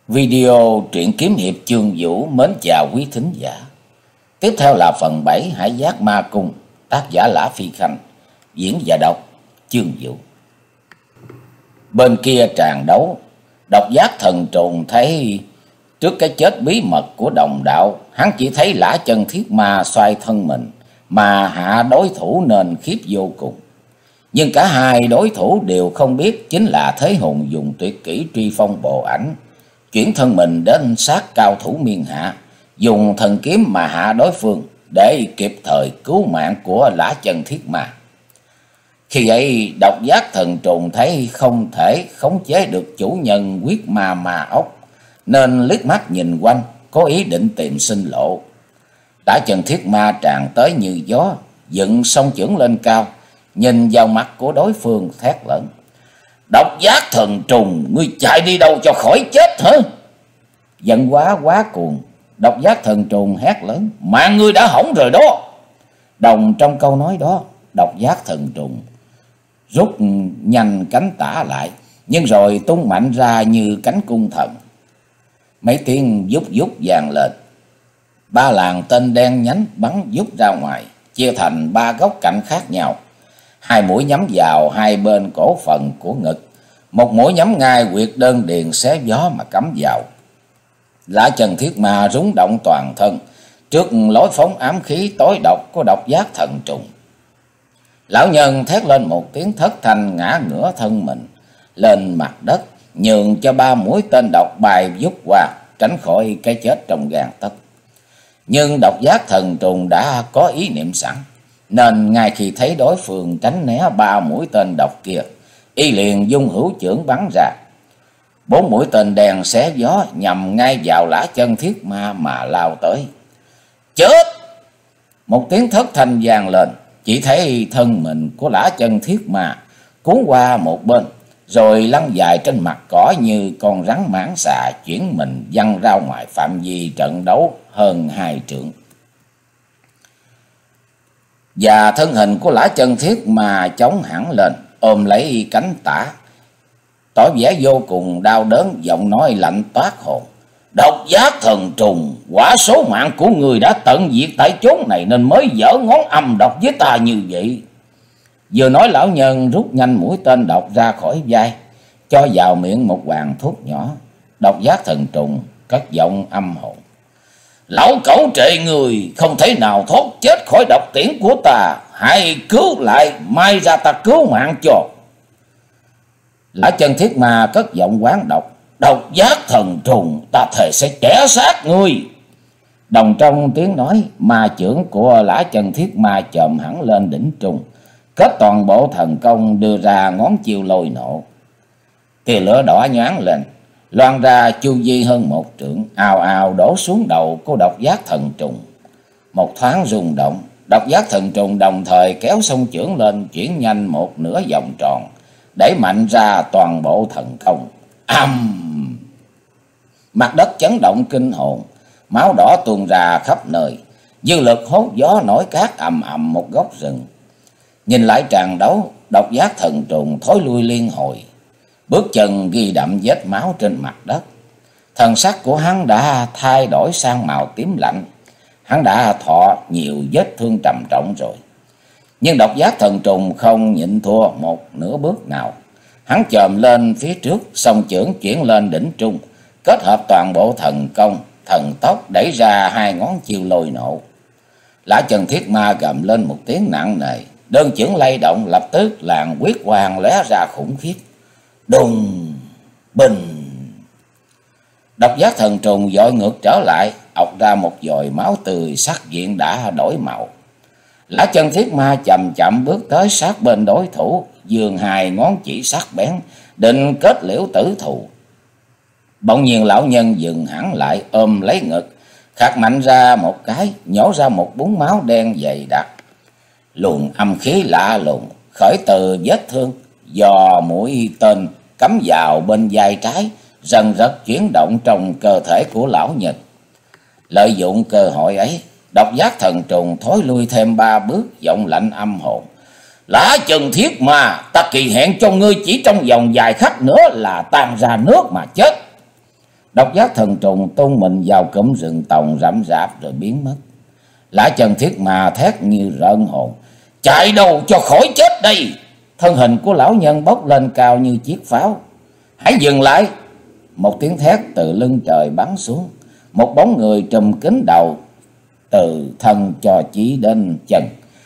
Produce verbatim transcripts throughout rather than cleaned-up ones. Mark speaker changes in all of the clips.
Speaker 1: Video truyện kiếm hiệp Chương Vũ mến chào quý thính giả. Tiếp theo là phần bảy Hải Giác Ma Cung, tác giả Lã Phi Khanh, diễn và đọc Chương Vũ. Bên kia tràng đấu, Độc Giác Thần Trùng thấy trước cái chết bí mật của đồng đạo, hắn chỉ thấy Lã Chân Thiết Ma xoay thân mình mà hạ đối thủ nên khiếp vô cùng. Nhưng cả hai đối thủ đều không biết chính là Thế Hùng dùng tuyệt kỹ Truy Phong Bộ Ảnh, chuyển thân mình đến sát cao thủ miên hạ, dùng thần kiếm mà hạ đối phương để kịp thời cứu mạng của Lã Chân Thiết Ma. Khi ấy Độc Giác Thần Trùng thấy không thể khống chế được chủ nhân quyết ma ma ốc, nên liếc mắt nhìn quanh, có ý định tìm sinh lộ. Lã Chân Thiết Ma tràn tới như gió, dựng song chưởng lên cao, nhìn vào mặt của đối phương thét lớn: "Độc Giác Thần Trùng, ngươi chạy đi đâu cho khỏi chết hả?" Giận quá quá cuồng, Độc Giác Thần Trùng hét lớn: "Mạng ngươi đã hỏng rồi đó!" Đồng trong câu nói đó, Độc Giác Thần Trùng rút nhanh cánh tả lại, nhưng rồi tung mạnh ra như cánh cung thần. Mấy tiếng vút vút vang lên, ba làn tên đen nhánh bắn vút ra ngoài, chia thành ba góc cạnh khác nhau. Hai mũi nhắm vào hai bên cổ phần của ngực, một mũi nhắm ngay huyệt đơn điền xé gió mà cắm vào. Lã Chân Thiết Ma rúng động toàn thân trước lối phóng ám khí tối độc của Độc Giác Thần Trùng. Lão nhân thét lên một tiếng thất thanh, ngã ngửa thân mình lên mặt đất, nhường cho ba mũi tên độc bay vút qua, tránh khỏi cái chết trong gang tấc. Nhưng Độc Giác Thần Trùng đã có ý niệm sẵn, nên ngay khi thấy đối phương tránh né ba mũi tên độc kia, y liền dung hữu chưởng bắn ra. Bốn mũi tên đèn xé gió nhằm ngay vào Lã Chân Thiết Ma mà lao tới. Chết! Một tiếng thất thanh vang lên, chỉ thấy thân mình của Lã Chân Thiết Ma cuốn qua một bên, rồi lăn dài trên mặt cỏ như con rắn mãng xà, chuyển mình văng ra ngoài phạm vi trận đấu hơn hai trượng. Và thân hình của Lã Chân Thiết Ma chống hẳn lên, ôm lấy cánh tả, tỏ vẻ vô cùng đau đớn, giọng nói lạnh toát hồn: "Độc Giác Thần Trùng, quả số mạng của người đã tận diệt tại chốn này nên mới dở ngón âm độc với ta như vậy." Vừa nói, lão nhân rút nhanh mũi tên độc ra khỏi vai, cho vào miệng một hoàng thuốc nhỏ. Độc Giác Thần Trùng cất giọng âm hồn: "Lão cẩu trệ người không thể nào thoát chết khỏi độc tiễn của ta, hãy cứu lại, mai ra ta cứu mạng cho." Lã Chân Thiết Ma cất giọng quán độc: "Độc Giác Thần Trùng, ta thề sẽ chẻ xác ngươi." Đồng trong tiếng nói, ma chưởng của Lã Chân Thiết Ma chồm hẳn lên đỉnh trung, kết toàn bộ thần công đưa ra ngón chiêu lôi nộ. Tia lửa đỏ nhoáng lên, loan ra chu vi hơn một trượng, ào ào đổ xuống đầu của Độc Giác Thần Trùng. Một thoáng rung động, Độc Giác Thần Trùng đồng thời kéo song chưởng lên, chuyển nhanh một nửa vòng tròn, đẩy mạnh ra toàn bộ thần công. Ầm! Mặt đất chấn động kinh hồn, máu đỏ tuôn ra khắp nơi, dư lực hốt gió nổi cát ầm ầm một góc rừng. Nhìn lại tràng đấu, Độc Giác Thần Trùng thối lui liên hồi, bước chân ghi đậm vết máu trên mặt đất. Thần sắc của hắn đã thay đổi sang màu tím lạnh, hắn đã thọ nhiều vết thương trầm trọng rồi. Nhưng Độc Giác Thần Trùng không nhịn thua một nửa bước nào. Hắn chồm lên phía trước, song chưởng chuyển lên đỉnh trung, kết hợp toàn bộ thần công, thần tốc đẩy ra hai ngón chiêu lôi nộ. Lã Chân Thiết Ma gầm lên một tiếng nặng nề, đơn chưởng lay động, lập tức làn huyết quang lóe ra khủng khiếp. Đùng bình! Độc Giác Thần Trùng dội ngược trở lại, ọc ra một dòi máu tươi, sắc diện đã đổi màu. Lã Chân Thiết Ma chậm chậm bước tới sát bên đối thủ, giương hai ngón chỉ sắc bén, định kết liễu tử thù. Bỗng nhiên lão nhân dừng hẳn lại, ôm lấy ngực, khạc mạnh ra một cái, nhổ ra một búng máu đen dày đặc. Luồng âm khí lạ lùng khởi từ vết thương do mũi tên cắm vào bên vai trái, dần dật chuyển động trong cơ thể của lão nhân. Lợi dụng cơ hội ấy, Độc Giác Thần Trùng thối lui thêm ba bước, giọng lạnh âm hồn: "Lã Chân Thiết Ma, ta kỳ hẹn cho ngươi chỉ trong vòng vài khắc nữa là tan ra nước mà chết." Độc giác thần trùng tung mình vào cụm rừng tòng rậm rạp rồi biến mất. Lã Chân Thiết Ma thét như rợn hồn: chạy đâu cho khỏi chết đây! Thân hình của lão nhân bốc lên cao như chiếc pháo. Hãy dừng lại! Một tiếng thét từ lưng trời bắn xuống. Một bóng người trùm kín đầu từ thân cho chí đến chân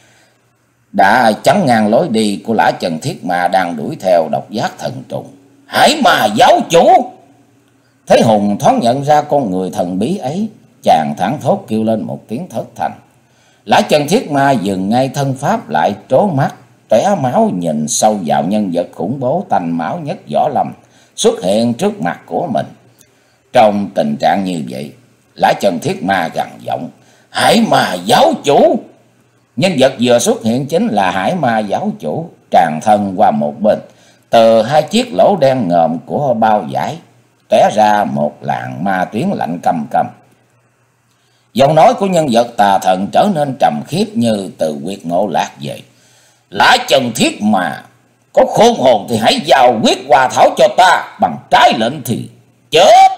Speaker 1: đã chắn ngang lối đi của Lã Chân Thiết Ma đang đuổi theo độc giác thần trùng. Hải Ma giáo chủ! Thế Hùng thoáng nhận ra con người thần bí ấy, chàng thẳng thốt kêu lên một tiếng thất thanh. Lã Chân Thiết Ma dừng ngay thân pháp lại, trố mắt tóe máu nhìn sâu vào nhân vật khủng bố tanh máu nhất võ lâm xuất hiện trước mặt của mình. Trong tình trạng như vậy, Lã Chân Thiết Ma gằn giọng: Hải Ma giáo chủ! Nhân vật vừa xuất hiện chính là Hải Ma giáo chủ, tràn thân qua một bên. Từ hai chiếc lỗ đen ngòm của bao vải tóe ra một làn ma tuyến lạnh căm căm. Giọng nói của nhân vật tà thần trở nên trầm khiếp như từ huyệt mộ lạc về. Lã Chân Thiết Ma, có khôn hồn thì hãy giao quyết hòa thảo cho ta, bằng trái lệnh thì chết.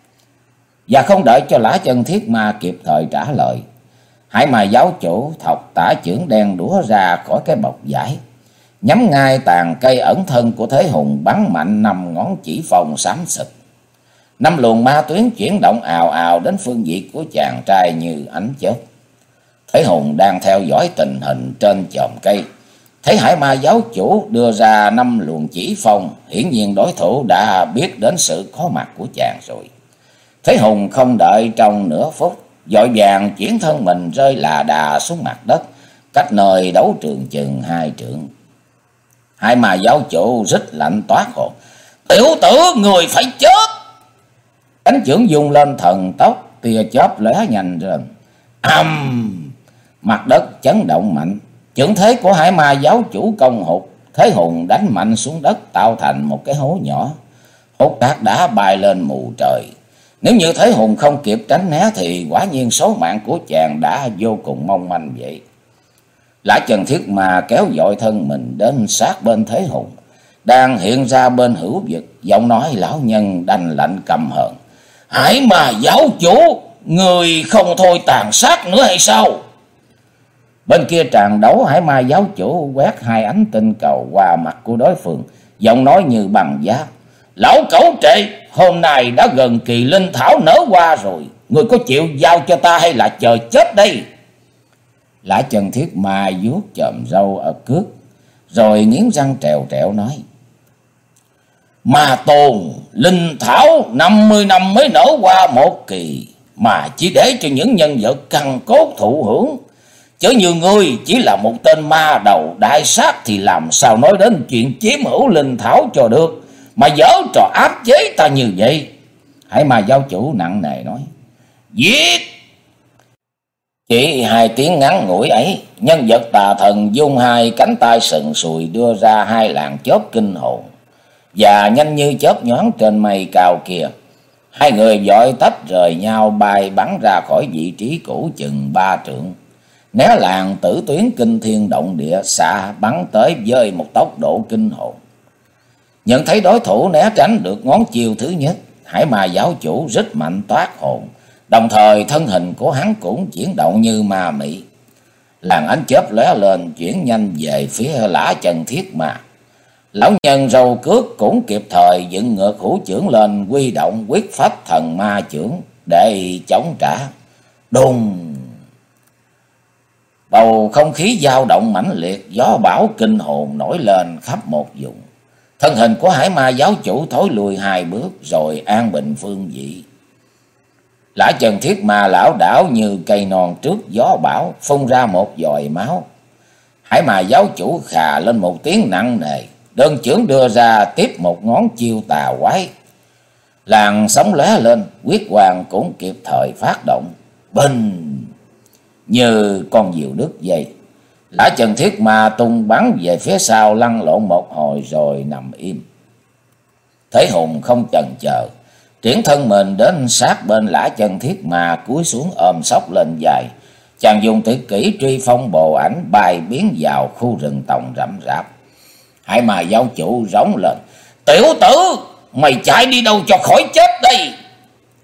Speaker 1: Và không đợi cho Lã Chân Thiết Ma kịp thời trả lời, Hải Ma giáo chủ thọc tả chưởng đen đũa ra khỏi cái bọc vải, nhắm ngay tàn cây ẩn thân của Thế Hùng bắn mạnh năm ngón chỉ phong xám xịt. Năm luồng ma tuyến chuyển động ào ào đến phương vị của chàng trai như ánh chớp. Thế Hùng đang theo dõi tình hình trên chòm cây, thấy Hải Ma giáo chủ đưa ra năm luồng chỉ phong, hiển nhiên đối thủ đã biết đến sự có mặt của chàng rồi. Thế Hùng không đợi trong nửa phút, vội vàng chuyển thân mình rơi là đà xuống mặt đất, cách nơi đấu trường chừng hai trượng. Hải Ma giáo chủ rít lạnh toát hồn: Tiểu tử, người phải chết! Cánh chưởng dung lên thần tốc, tia chớp lóe nhanh rơn. Ầm! Mặt đất chấn động mạnh, chưởng thế của Hải Ma giáo chủ công hụt. Thế Hùng đánh mạnh xuống đất tạo thành một cái hố nhỏ. Hốt cát đã bay lên mù trời. Nếu như Thế Hùng không kịp tránh né thì quả nhiên số mạng của chàng đã vô cùng mong manh vậy. Lã Chân Thiết Ma kéo dội thân mình đến sát bên Thế Hùng, đang hiện ra bên hữu vực. Giọng nói lão nhân đanh lạnh căm hờn: Hải Ma giáo chủ, người không thôi tàn sát nữa hay sao? Bên kia tràn đấu, Hải Ma giáo chủ quét hai ánh tinh cầu qua mặt của đối phương, giọng nói như bằng giá: Lão cẩu trệ, hôm nay đã gần kỳ linh thảo nở hoa rồi, người có chịu giao cho ta hay là chờ chết đây? Lã Chân Thiết Ma vuốt chòm râu ở cước, rồi nghiến răng trèo trẹo nói: Ma tôn, linh thảo năm mươi năm mới nở qua một kỳ, mà chỉ để cho những nhân vật căn cốt thụ hưởng. Chớ như ngươi chỉ là một tên ma đầu đại sát thì làm sao nói đến chuyện chiếm hữu linh thảo cho được, mà dở trò áp chế ta như vậy. Hải Ma giáo chủ nặng nề nói: Giết! Chỉ hai tiếng ngắn ngủi ấy, nhân vật tà thần dung hai cánh tay sừng sùi đưa ra hai làn chớp kinh hồn, và nhanh như chớp nhoáng trên mây cao kia, hai người vội tách rời nhau bay bắn ra khỏi vị trí cũ chừng ba trượng, né làn tử tuyến kinh thiên động địa xạ bắn tới với một tốc độ kinh hồn. Nhận thấy đối thủ né tránh được ngón chiêu thứ nhất, Hải Ma giáo chủ rít mạnh toát hồn, đồng thời thân hình của hắn cũng chuyển động như ma mị. Làn ánh chớp lóe lên chuyển nhanh về phía Lã Chân Thiết Ma. Lão nhân râu cước cũng kịp thời dựng ngược hữu chưởng lên, huy động quyết phách thần ma chưởng để chống trả. Đùng! Bầu không khí dao động mãnh liệt, gió bão kinh hồn nổi lên khắp một vùng. Thân hình của Hải Ma giáo chủ thối lùi hai bước rồi an bình phương vị. Lã Chân Thiết Ma lão đảo như cây non trước gió bão, phun ra một dòi máu. Hải Ma giáo chủ khà lên một tiếng nặng nề, đơn chưởng đưa ra tiếp một ngón chiêu tà quái. Làn sóng lóe lên, quyết hoàng cũng kịp thời phát động. Bình! Như con diều đứt dây, Lã Chân Thiết Ma tung bắn về phía sau, lăn lộn một hồi rồi nằm im. Thế Hùng không chần chờ, triển thân mình đến sát bên Lã Chân Thiết Ma, cúi xuống ôm sóc lên vai. Chàng dùng tuyệt kỹ truy phong bồ ảnh bay biến vào khu rừng tòng rậm rạp. Hải Ma giáo chủ rống lên: Tiểu tử, mày chạy đi đâu cho khỏi chết đây?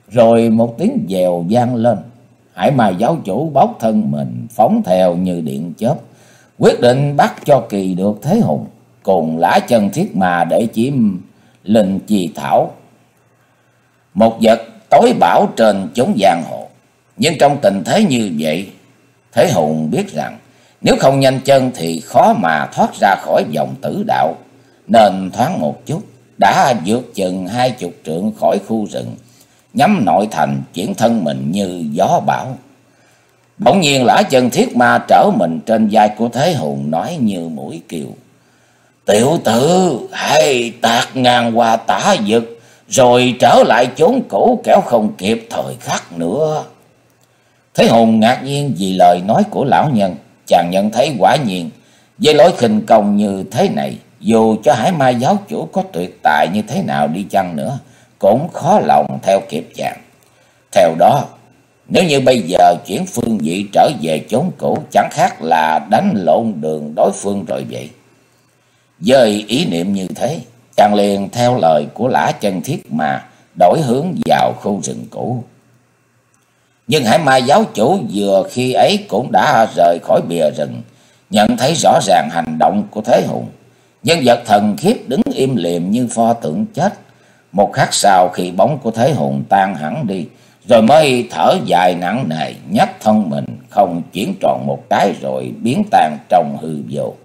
Speaker 1: Rồi một tiếng dèo vang lên. Hải Ma giáo chủ bốc thân mình phóng theo như điện chớp, quyết định bắt cho kỳ được Thế Hùng cùng Lã Chân Thiết Ma để chiếm Linh Chi Thảo, một vật tối bảo trên chốn giang hồ. Nhưng trong tình thế như vậy, Thế Hùng biết rằng nếu không nhanh chân thì khó mà thoát ra khỏi vòng tử đạo, nên thoáng một chút đã vượt chừng hai chục trượng khỏi khu rừng, nhắm nội thành chuyển thân mình như gió bão. Bỗng nhiên Lã Chân Thiết Ma trở mình trên vai của Thế Hùng, nói như mũi kiều: "Tiểu tử, hãy tạt ngang qua tả vực, rồi trở lại chốn cũ, kẻo không kịp thời khắc nữa." Thế Hùng ngạc nhiên vì lời nói của lão nhân. Chàng nhận thấy quả nhiên với lối khinh công như thế này, dù cho Hải Ma giáo chủ có tuyệt tài như thế nào đi chăng nữa, cũng khó lòng theo kịp chàng. Theo đó, nếu như bây giờ chuyển phương vị trở về chốn cũ, chẳng khác là đánh lộn đường đối phương rồi vậy. Với ý niệm như thế, chàng liền theo lời của Lã Chân Thiết Ma đổi hướng vào khu rừng cũ. Nhưng Hải Ma giáo chủ vừa khi ấy cũng đã rời khỏi bìa rừng, nhận thấy rõ ràng hành động của Thế Hùng. Nhân vật thần khiếp đứng im lìm như pho tượng chết. Một khắc sau, khi bóng của Thế Hùng tan hẳn đi, rồi mới thở dài nặng nề, nhấc thân mình không chuyển tròn một cái rồi biến tan trong hư vô.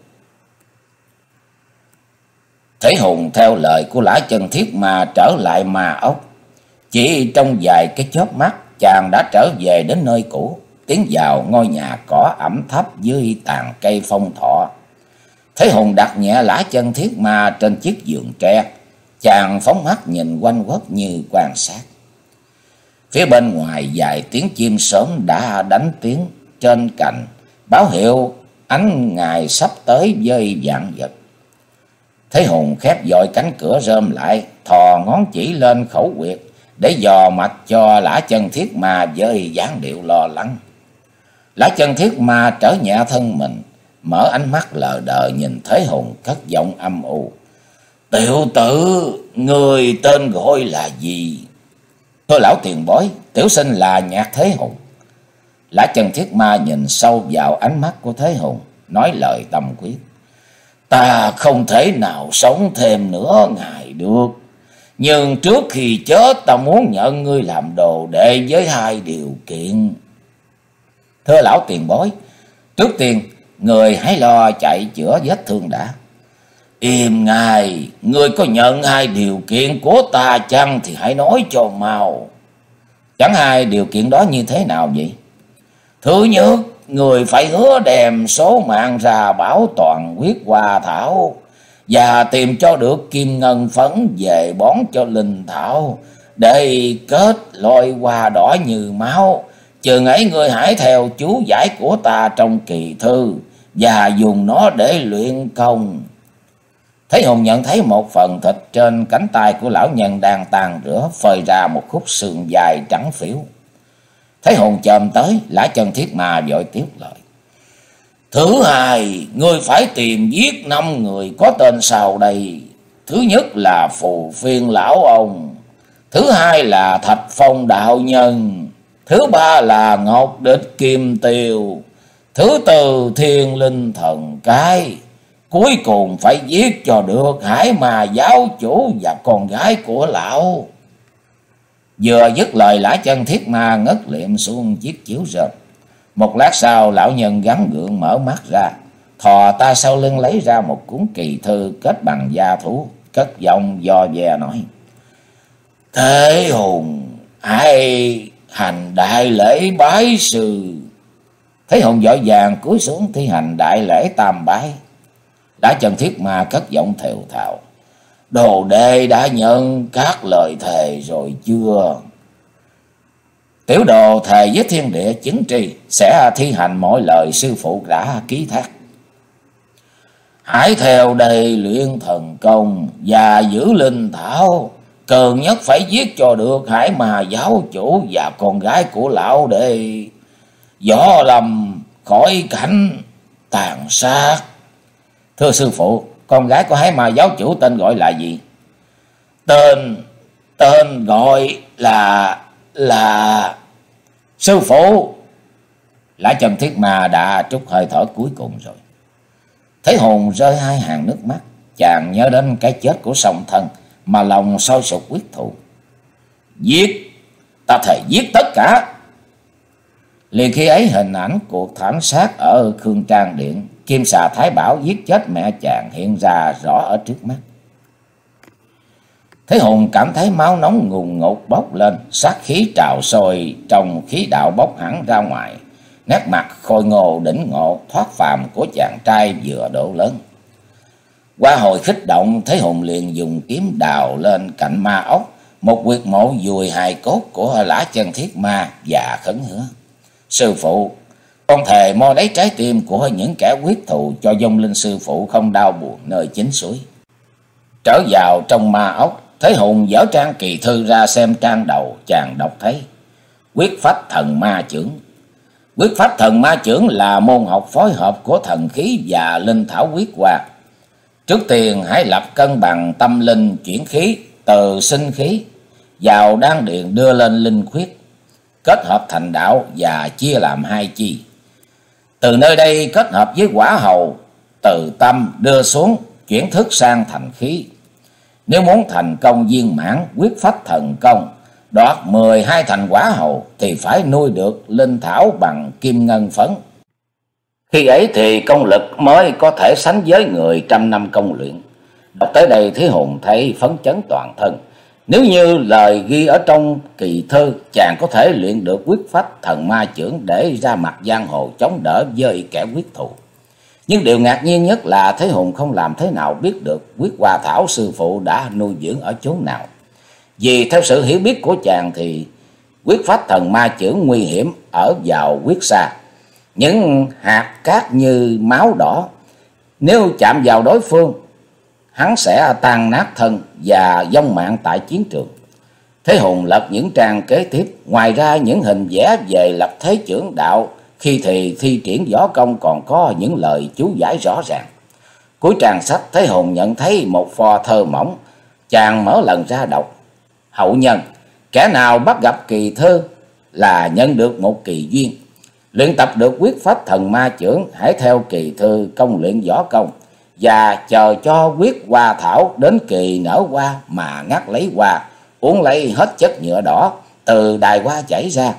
Speaker 1: Thế Hùng theo lời của Lã Chân Thiết Ma trở lại ma ốc. Chỉ trong vài cái chớp mắt, chàng đã trở về đến nơi cũ, tiến vào ngôi nhà cỏ ẩm thấp dưới tàn cây phong thọ. Thế Hùng đặt nhẹ Lã Chân Thiết Ma trên chiếc giường tre. Chàng phóng mắt nhìn quanh quất như quan sát. Phía bên ngoài vài tiếng chim sớm đã đánh tiếng trên cành, báo hiệu ánh ngày sắp tới với vạn vật. Thế Hùng khép vội cánh cửa rơm lại, thò ngón chỉ lên khẩu huyệt để dò mạch cho Lã Chân Thiết Ma với dáng điệu lo lắng. Lã Chân Thiết Ma trở nhẹ thân mình, mở ánh mắt lờ đờ nhìn Thế Hùng, cất giọng âm u: "Tiểu tử, người tên gọi là gì?" "Thưa lão tiền bối, tiểu sinh là Nhạc Thế Hùng." Lã Chân Thiết Ma nhìn sâu vào ánh mắt của Thế Hùng, nói lời tâm quyết: "Ta không thể nào sống thêm nửa ngày được. Nhưng trước khi chết, ta muốn nhận ngươi làm đồ đệ với hai điều kiện." "Thưa lão tiền bối, trước tiên người hãy lo chạy chữa vết thương đã." "Im ngay, ngươi có nhận hai điều kiện của ta chăng thì hãy nói cho mau." "Chẳng hai điều kiện đó như thế nào vậy?" "Thứ nhất, người phải hứa đem số mạng ra bảo toàn huyết hoa thảo, và tìm cho được kim ngân phấn về bón cho linh thảo, để kết lôi hoa đỏ như máu. Chừng ấy ngươi hãy theo chú giải của ta trong kỳ thư, và dùng nó để luyện công." Thế Hùng nhận thấy một phần thịt trên cánh tay của lão nhân đang tàn rữa, phơi ra một khúc xương dài trắng phỉu. Thế Hùng chồm tới, Lã Chân Thiết Ma vội tiếp lời: "Thứ hai, ngươi phải tìm giết năm người có tên sau đây. Thứ nhất là Phù Phiên lão ông, thứ hai là Thạch Phong đạo nhân, thứ ba là Ngọc Địch Kim Tiêu, thứ tư Thiên Linh Thần Cái. Cuối cùng phải giết cho được Hải Ma giáo chủ và con gái của lão." Vừa dứt lời, Lã Chân Thiết Ma ngất liệm xuống chiếc chiếu rơm. Một lát sau, lão nhân gắng gượng mở mắt ra, thò ta sau lưng lấy ra một cuốn kỳ thư kết bằng da thú, cất giọng do dè nói: "Thế Hùng, hãy hành đại lễ bái sư." Thế Hùng vội vàng cúi xuống thi hành đại lễ tam bái. Lã Chân Thiết Ma cất giọng thều thào: "Đồ đệ đã nhận các lời thề rồi chưa?" "Tiểu đồ thề với thiên địa chứng tri sẽ thi hành mọi lời sư phụ đã ký thác." "Hãy theo đây luyện thần công và giữ linh thảo. Cần nhất phải giết cho được Hải Ma giáo chủ và con gái của lão, để Võ Lâm khỏi cảnh tàn sát." "Thưa sư phụ, con gái của Hải Ma giáo chủ tên gọi là gì?" Tên Tên gọi là là sư phụ. Lã Chân Thiết Ma đã trút hơi thở cuối cùng rồi. Thấy hồn rơi hai hàng nước mắt, chàng nhớ đến cái chết của song thân mà lòng sôi sục quyết thù. Giết, ta thề giết tất cả. Liền khi ấy hình ảnh cuộc thảm sát ở Khương Trang Điện, Kim Xà Thái Bảo giết chết mẹ chàng hiện ra rõ ở trước mắt. Thế Hùng cảm thấy máu nóng ngùn ngụt bốc lên, sát khí trào sôi trong khí đạo bốc hẳn ra ngoài. Nét mặt khôi ngô đỉnh ngộ thoát phàm của chàng trai vừa độ lớn. Qua hồi khích động, Thế Hùng liền dùng kiếm đào lên cạnh ma ốc, một huyệt mộ vùi hài cốt của Lã Chân Thiết Ma và khấn hứa: sư phụ, con thề mo lấy trái tim của những kẻ quyết thù cho vong linh sư phụ không đau buồn nơi chính suối. Trở vào trong ma ốc, Thế Hùng dở trang kỳ thư ra xem trang đầu, chàng đọc thấy: quyết phách thần ma chưởng. Quyết phách thần ma chưởng là môn học phối hợp của thần khí và linh thảo quyết hoa. Trước tiên hãy lập cân bằng tâm linh chuyển khí từ sinh khí vào đan điền đưa lên linh khuyết, kết hợp thành đạo và chia làm hai chi. Từ nơi đây kết hợp với quả hầu, từ tâm đưa xuống chuyển thức sang thành khí. Nếu muốn thành công viên mãn quyết phách thần công, đoạt mười hai thành quả hầu, thì phải nuôi được linh thảo bằng kim ngân phấn. Khi ấy thì công lực mới có thể sánh với người trăm năm công luyện. Đọc tới đây Thế Hùng thấy phấn chấn toàn thân. Nếu như lời ghi ở trong kỳ thư, chàng có thể luyện được quyết phách thần ma chưởng để ra mặt giang hồ chống đỡ với kẻ quyết thù. Nhưng điều ngạc nhiên nhất là Thế Hùng không làm thế nào biết được quyết hoa thảo sư phụ đã nuôi dưỡng ở chốn nào. Vì theo sự hiểu biết của chàng thì quyết phách thần ma chưởng nguy hiểm ở vào quyết xa. Những hạt cát như máu đỏ, nếu chạm vào đối phương, hắn sẽ tan nát thân và vong mạng tại chiến trường. Thế Hùng lật những trang kế tiếp, ngoài ra những hình vẽ về lập thế chưởng đạo, khi thì thi triển võ công còn có những lời chú giải rõ ràng. Cuối trang sách Thế Hùng nhận thấy một pho thơ mỏng, chàng mở lần ra đọc: hậu nhân, kẻ nào bắt gặp kỳ thư là nhận được một kỳ duyên. Luyện tập được quyết phách thần ma chưởng, hãy theo kỳ thư công luyện võ công và chờ cho quyết hoa thảo đến kỳ nở hoa mà ngắt lấy hoa, uống lấy hết chất nhựa đỏ từ đài hoa chảy ra.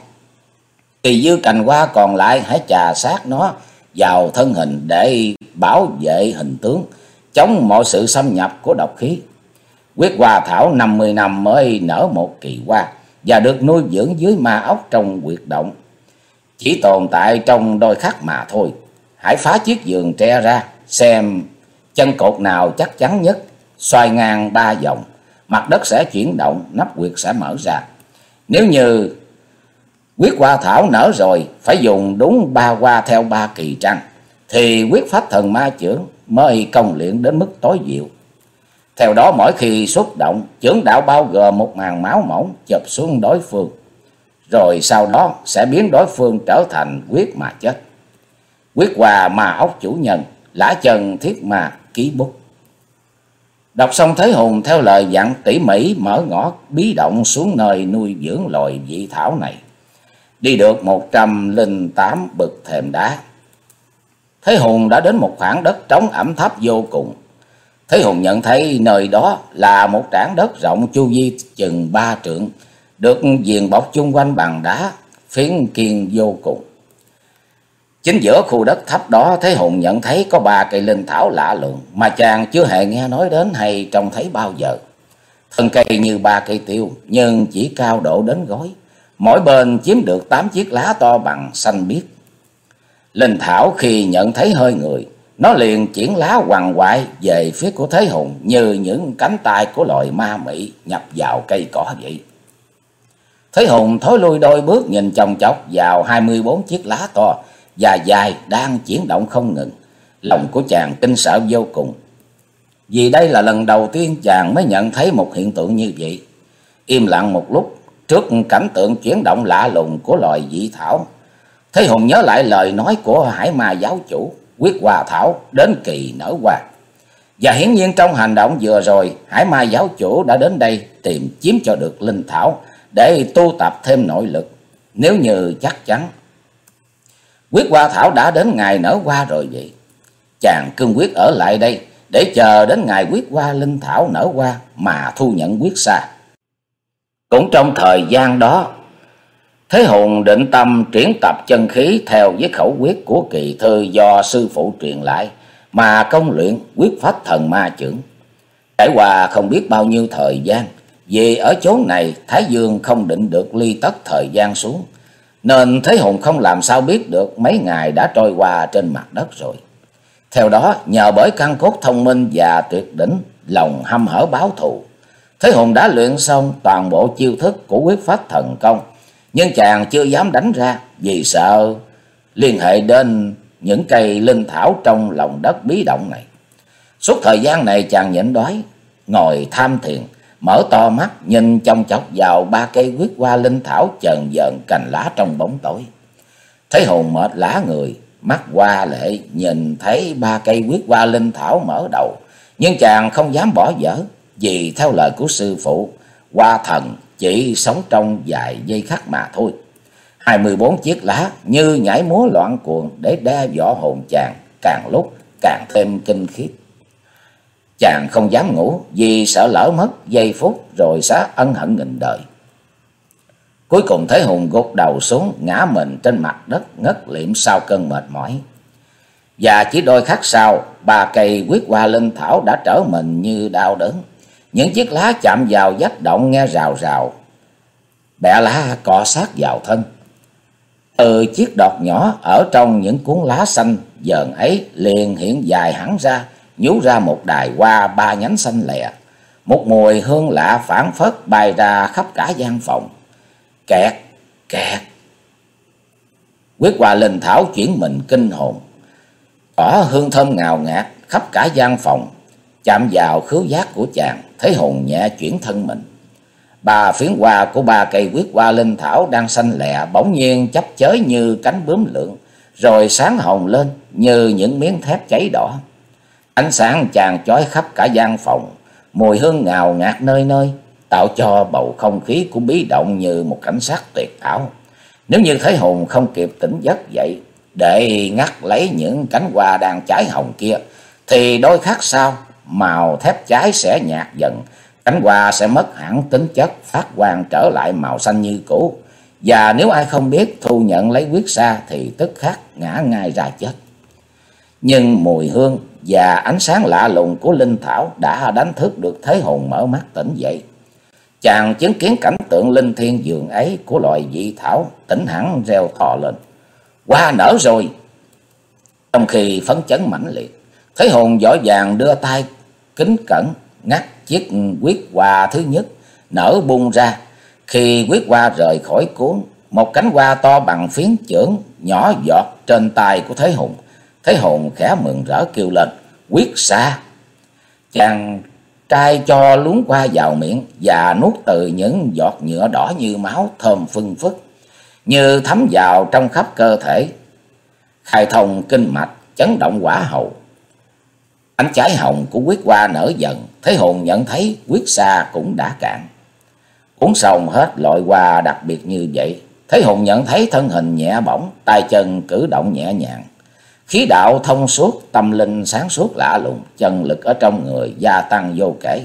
Speaker 1: Kỳ dư cành hoa còn lại hãy chà sát nó vào thân hình để bảo vệ hình tướng, chống mọi sự xâm nhập của độc khí. Quyết hoa thảo năm mươi năm mới nở một kỳ hoa và được nuôi dưỡng dưới ma ốc trong huyệt động. Chỉ tồn tại trong đôi khắc mà thôi. Hãy phá chiếc giường tre ra, xem chân cột nào chắc chắn nhất, xoay ngang ba vòng, mặt đất sẽ chuyển động, nắp huyệt sẽ mở ra. Nếu như quyết hoa thảo nở rồi, phải dùng đúng ba hoa theo ba kỳ trăng, thì quyết phách thần ma chưởng mới công luyện đến mức tối diệu. Theo đó mỗi khi xuất động, chưởng đạo bao gồm một màn máu mỏng chụp xuống đối phương, rồi sau đó sẽ biến đối phương trở thành quyết mà chết. Quyết hoa ma ốc chủ nhân, Lã Chân Thiết Ma ký bút. Đọc xong Thế Hùng theo lời dặn tỉ mỉ mở ngõ bí động xuống nơi nuôi dưỡng loài dị thảo này. Đi được một trăm linh tám bậc thềm đá, Thế Hùng đã đến một khoảng đất trống ẩm thấp vô cùng. Thế Hùng nhận thấy nơi đó là một trảng đất rộng chu vi chừng ba trượng, được viền bọc chung quanh bằng đá phiến kiên vô cùng. Chính giữa khu đất thấp đó, Thế Hùng nhận thấy có ba cây linh thảo lạ lùng mà chàng chưa hề nghe nói đến hay trông thấy bao giờ. Thân cây như ba cây tiêu, nhưng chỉ cao độ đến gối, mỗi bên chiếm được tám chiếc lá to bằng xanh biếc. Linh thảo khi nhận thấy hơi người, nó liền chuyển lá quằn quại về phía của Thế Hùng như những cánh tay của loài ma mị nhập vào cây cỏ vậy. Thế Hùng thối lui đôi bước, nhìn chòng chọc vào hai mươi bốn chiếc lá to và dài đang chuyển động không ngừng. Lòng của chàng kinh sợ vô cùng, vì đây là lần đầu tiên chàng mới nhận thấy một hiện tượng như vậy. Im lặng một lúc trước cảnh tượng chuyển động lạ lùng của loài dị thảo, Thế Hùng nhớ lại lời nói của Hải Ma giáo chủ: quyết hoa thảo đến kỳ nở hoa. Và hiển nhiên trong hành động vừa rồi, Hải Ma giáo chủ đã đến đây tìm chiếm cho được linh thảo để tu tập thêm nội lực. Nếu như chắc chắn huyết hoa thảo đã đến ngày nở hoa rồi vậy, chàng cương quyết ở lại đây để chờ đến ngày huyết hoa linh thảo nở hoa mà thu nhận huyết sa. Cũng trong thời gian đó, Thế Hùng định tâm triển tập chân khí theo với khẩu quyết của kỳ thư do sư phụ truyền lại mà công luyện quyết phách thần ma chưởng. Trải qua không biết bao nhiêu thời gian, vì ở chốn này Thái Dương không định được ly tất thời gian xuống, nên Thế Hùng không làm sao biết được mấy ngày đã trôi qua trên mặt đất rồi. Theo đó, nhờ bởi căn cốt thông minh và tuyệt đỉnh, lòng hăm hở báo thù, Thế Hùng đã luyện xong toàn bộ chiêu thức của quyết phách thần công. Nhưng chàng chưa dám đánh ra vì sợ liên hệ đến những cây linh thảo trong lòng đất bí động này. Suốt thời gian này chàng nhịn đói, ngồi tham thiền, mở to mắt nhìn chòng chọc vào ba cây huyết hoa linh thảo chờn dờn cành lá trong bóng tối. Thế Hùng mệt lả người, mắt hoa lệ nhìn thấy ba cây huyết hoa linh thảo mở đầu, nhưng chàng không dám bỏ dở, vì theo lời của sư phụ, hoa thần chỉ sống trong vài giây khắc mà thôi. Hai mươi bốn chiếc lá như nhảy múa loạn cuồng để đe dọa hồn chàng, càng lúc càng thêm kinh khiếp. Chàng không dám ngủ vì sợ lỡ mất giây phút rồi sẽ ân hận nghìn đời. Cuối cùng Thế Hùng gục đầu xuống, ngã mình trên mặt đất ngất liệm sau cơn mệt mỏi. Và chỉ đôi khắc sau, ba cây huyết hoa linh thảo đã trở mình như đau đớn. Những chiếc lá chạm vào vách động nghe rào rào, bẹ lá cọ sát vào thân. Từ chiếc đọt nhỏ ở trong những cuốn lá xanh dờn ấy liền hiện dài hẳn ra, nhú ra một đài hoa ba nhánh xanh lè. Một mùi hương lạ phảng phất bay ra khắp cả gian phòng. Kẹt, kẹt. Huyết hoa linh thảo chuyển mình kinh hồn, tỏa hương thơm ngào ngạt khắp cả gian phòng. Chạm vào khứu giác của chàng, Thế Hùng nhẹ chuyển thân mình. Ba phiến hoa của ba cây huyết hoa linh thảo đang xanh lẹ bỗng nhiên chấp chới như cánh bướm lượn, rồi sáng hồng lên như những miếng thép cháy đỏ. Ánh sáng chàng chói khắp cả gian phòng, mùi hương ngào ngạt nơi nơi, tạo cho bầu không khí của bí động như một cảnh sát tuyệt ảo. Nếu như Thế Hùng không kịp tỉnh giấc dậy để ngắt lấy những cánh hoa đang cháy hồng kia, thì đôi khắc sau, màu thép cháy sẽ nhạt dần, cánh hoa sẽ mất hẳn tính chất, phát quang trở lại màu xanh như cũ. Và nếu ai không biết thu nhận lấy huyết sa thì tức khắc ngã ngay ra chết. Nhưng mùi hương và ánh sáng lạ lùng của linh thảo đã đánh thức được Thế Hùng mở mắt tỉnh dậy. Chàng chứng kiến cảnh tượng linh thiên dường ấy của loài dị thảo, tỉnh hẳn reo thò lên: hoa nở rồi! Trong khi phấn chấn mãnh liệt, Thế Hùng vội vàng đưa tay kính cẩn ngắt chiếc huyết hoa thứ nhất nở bung ra. Khi huyết hoa rời khỏi cuốn, một cánh hoa to bằng phiến chưởng nhỏ giọt trên tay của Thế Hùng. Thế Hùng khẽ mừng rỡ kêu lên: huyết sa! Chàng trai cho luống qua vào miệng và nuốt từ những giọt nhựa đỏ như máu thơm phưng phức, như thấm vào trong khắp cơ thể, khai thông kinh mạch, chấn động quả hầu. Ánh cháy hồng của huyết hoa nở dần, Thế Hùng nhận thấy huyết sa cũng đã cạn. Uống xong hết loại hoa đặc biệt như vậy, Thế Hùng nhận thấy thân hình nhẹ bỏng, tay chân cử động nhẹ nhàng, khí đạo thông suốt, tâm linh sáng suốt lạ lùng, chân lực ở trong người gia tăng vô kể.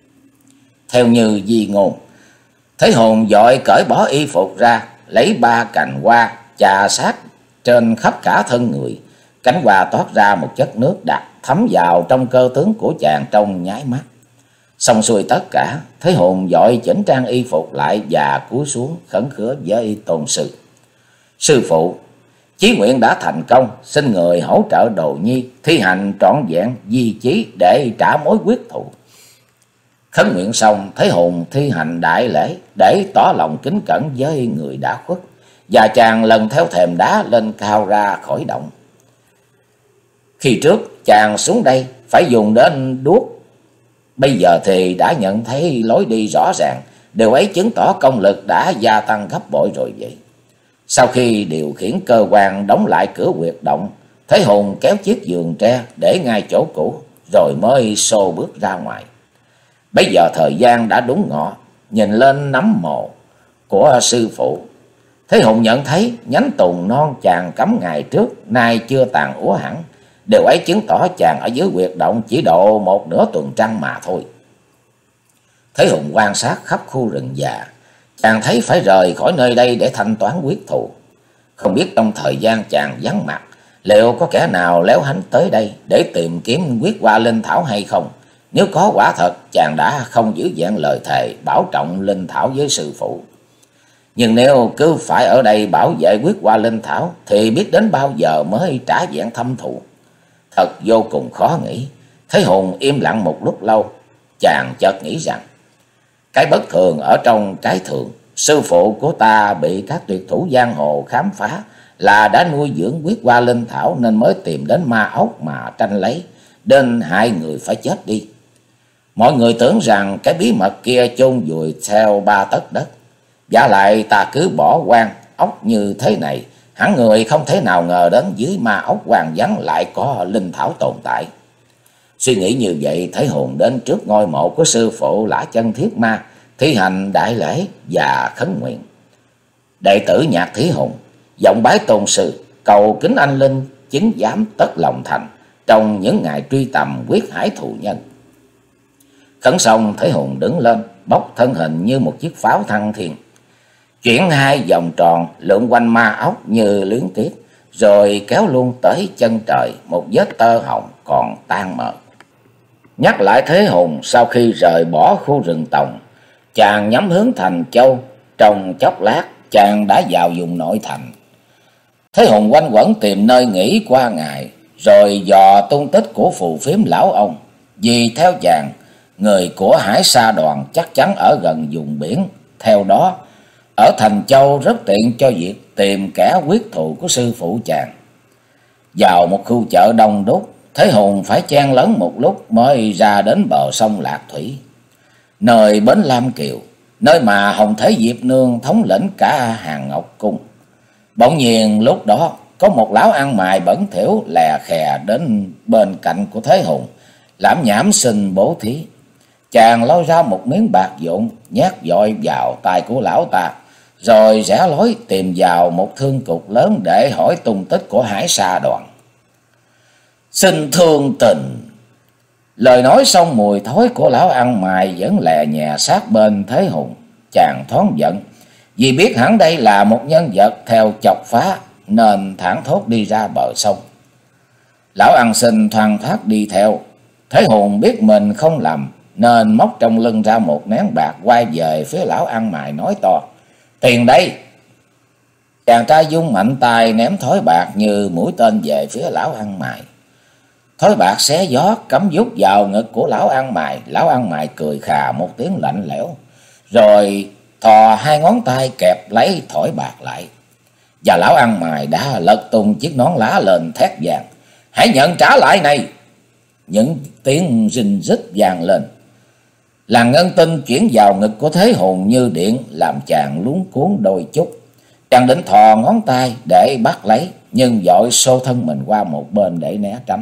Speaker 1: Theo như di ngôn, Thế Hùng vội cởi bỏ y phục ra, lấy ba cành hoa chà sát trên khắp cả thân người. Cánh hoa toát ra một chất nước đặc thấm vào trong cơ tướng của chàng trong nháy mắt. Xong xuôi tất cả, Thế Hùng vội chỉnh trang y phục lại và cúi xuống khẩn khứa với tôn sư: sư phụ, chí nguyện đã thành công, xin người hỗ trợ Đồ Nhi thi hành trọn vẹn di chí để trả mối quyết thù. Khấn nguyện xong, Thế Hùng thi hành đại lễ để tỏ lòng kính cẩn với người đã khuất, và chàng lần theo thềm đá lên cao ra khỏi động. Khi trước chàng xuống đây phải dùng đến đuốc, bây giờ thì đã nhận thấy lối đi rõ ràng, điều ấy chứng tỏ công lực đã gia tăng gấp bội rồi vậy. Sau khi điều khiển cơ quan đóng lại cửa huyệt động, Thế Hùng kéo chiếc giường tre để ngay chỗ cũ, rồi mới xô bước ra ngoài. Bây giờ thời gian đã đúng ngọ, nhìn lên nấm mồ, của sư phụ. Thế Hùng nhận thấy nhánh tùng non chàng cắm ngày trước nay chưa tàn úa hẳn. Điều ấy chứng tỏ chàng ở dưới huyệt động chỉ độ một nửa tuần trăng mà thôi. Thế Hùng quan sát khắp khu rừng già, chàng thấy phải rời khỏi nơi đây để thanh toán quyết thù. Không biết trong thời gian chàng vắng mặt, liệu có kẻ nào léo hánh tới đây để tìm kiếm huyết hoa linh thảo hay không? Nếu có, quả thật chàng đã không giữ vẹn lời thề bảo trọng linh thảo với sư phụ. Nhưng nếu cứ phải ở đây bảo vệ huyết hoa linh thảo thì biết đến bao giờ mới trả vẹn thâm thù. Thật vô cùng khó nghĩ. Thế Hùng im lặng một lúc lâu, chàng chợt nghĩ rằng cái bất thường ở trong cái thường. Sư phụ của ta bị các tuyệt thủ giang hồ khám phá là đã nuôi dưỡng huyết hoa linh thảo nên mới tìm đến ma ốc mà tranh lấy, nên hai người phải chết đi. Mọi người tưởng rằng cái bí mật kia chôn vùi theo ba tấc đất. Giả lại ta cứ bỏ quan ốc như thế này, hẳn người không thể nào ngờ đến dưới ma ốc hoàng vắng lại có linh thảo tồn tại. Suy nghĩ như vậy, Thế Hùng đến trước ngôi mộ của sư phụ Lã Chân Thiết Ma, thi hành đại lễ và khấn nguyện. Đệ tử Nhạc Thí Hùng vọng bái tôn sư, cầu kính anh linh chứng giám tất lòng thành trong những ngày truy tầm quyết hải thù nhân. Khấn xong, Thế Hùng đứng lên, bốc thân hình như một chiếc pháo thăng thiên, chuyển hai vòng tròn lượn quanh ma ốc như luyến tiếc, rồi kéo luôn tới chân trời một vết tơ hồng còn tan mờ. Nhắc lại Thế Hùng sau khi rời bỏ khu rừng tòng, chàng nhắm hướng thành Châu. Trong chốc lát chàng đã vào vùng nội thành. Thế Hùng quanh quẩn tìm nơi nghỉ qua ngày, rồi dò tung tích của phù phiếm lão ông. Vì theo chàng, người của Hải Sa Đoàn chắc chắn ở gần vùng biển. Theo đó, ở thành Châu rất tiện cho việc tìm kẻ quyết thù của sư phụ chàng. Vào một khu chợ đông đúc, Thế Hùng phải chen lấn một lúc mới ra đến bờ sông Lạc Thủy, nơi bến Lam Kiều, nơi mà Hồng Thế Diệp Nương thống lĩnh cả hàng Ngọc Cung. Bỗng nhiên lúc đó có một lão ăn mày bẩn thỉu lè khè đến bên cạnh của Thế Hùng, lảm nhảm xin bố thí. Chàng lôi ra một miếng bạc vụn nhét vội vào tay của lão ta, rồi rẽ lối tìm vào một thương cục lớn để hỏi tung tích của Hải Sa Đoàn. Xin thương tình. Lời nói xong, mùi thối của lão ăn mày vẫn lè nhẹ sát bên Thế Hùng. Chàng thoáng giận, vì biết hẳn đây là một nhân vật theo chọc phá, nên thẳng thốt đi ra bờ sông. Lão ăn xin thoăn thoắt đi theo. Thế Hùng biết mình không lầm, nên móc trong lưng ra một nén bạc, quay về phía lão ăn mày nói to: Tiền đây! Chàng trai dung mạnh tay ném thỏi bạc như mũi tên về phía lão ăn mày. Thỏi bạc xé gió cắm vút vào ngực của lão ăn mày. Lão ăn mày cười khà một tiếng lạnh lẽo, rồi thò hai ngón tay kẹp lấy thỏi bạc lại. Và lão ăn mày đã lật tung chiếc nón lá lên thét vàng: Hãy nhận trả lại này! Những tiếng rinh rít vang lên. Làn ngân tinh chuyển vào ngực của Thế Hùng như điện, làm chàng luống cuốn đôi chút. Chàng định thò ngón tay để bắt lấy, nhưng vội xô thân mình qua một bên để né tránh.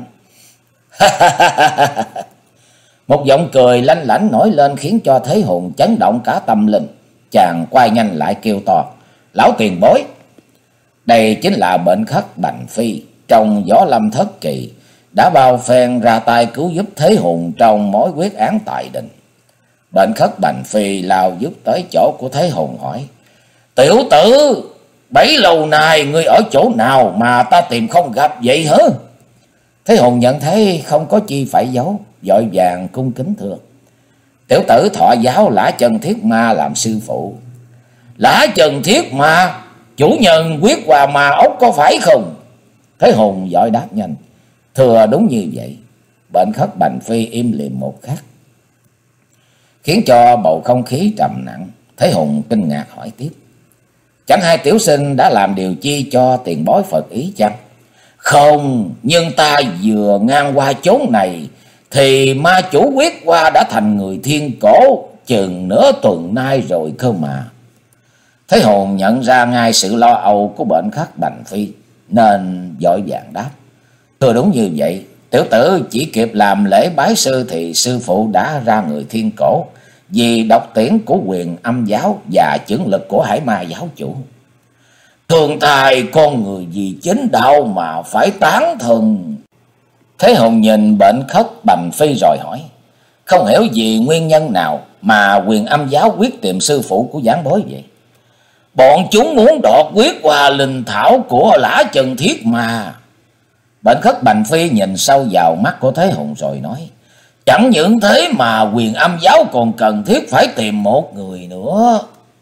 Speaker 1: Một giọng cười lanh lảnh nổi lên khiến cho Thế Hùng chấn động cả tâm linh. Chàng quay nhanh lại kêu to: Lão tiền bối! Đây chính là Bệnh Khất Bành Phi trong Võ Lâm thất kỳ, đã bao phen ra tay cứu giúp Thế Hùng trong mối quyết án tại đình. Bệnh Khất Bành Phi lao giúp tới chỗ của Thế Hùng hỏi: Tiểu tử, bấy lâu nay ngươi ở chỗ nào mà ta tìm không gặp vậy hả? Thế Hùng nhận thấy không có chi phải giấu, vội vàng cung kính thưa: Tiểu tử thọ giáo Lã Chân Thiết Ma làm sư phụ. Lã Chân Thiết Ma, chủ nhân quyết hòa ma ốc có phải không? Thế Hùng vội đáp nhanh: Thưa đúng như vậy. Bệnh Khất Bành Phi im lìm một khắc, khiến cho bầu không khí trầm nặng. Thế Hùng kinh ngạc hỏi tiếp: Chẳng hai tiểu sinh đã làm điều chi cho tiền bối Phật ý chăng? Không, nhưng ta vừa ngang qua chốn này thì ma chủ quyết qua đã thành người thiên cổ chừng nửa tuần nay rồi cơ mà. Thế Hùng nhận ra ngay sự lo âu của Bệnh Khất Bành Phi, nên vội vàng đáp: Thưa đúng như vậy. Tiểu tử chỉ kịp làm lễ bái sư thì sư phụ đã ra người thiên cổ, vì độc tiễn của Quyền Âm giáo và chưởng lực của Hải Ma giáo chủ. Thường tài con người vì chính đạo mà phải tán thần. Thế Hùng nhìn Bệnh Khất Bành Phi rồi hỏi, không hiểu vì nguyên nhân nào mà Quyền Âm giáo quyết tìm sư phụ của giảng bối vậy? Bọn chúng muốn đoạt quyết Hoa Linh Thảo của Lã Trần Thiết mà. Bệnh Khất Bành Phi nhìn sâu vào mắt của Thế Hùng rồi nói, chẳng những thế mà Quyền Âm giáo còn cần thiết phải tìm một người nữa.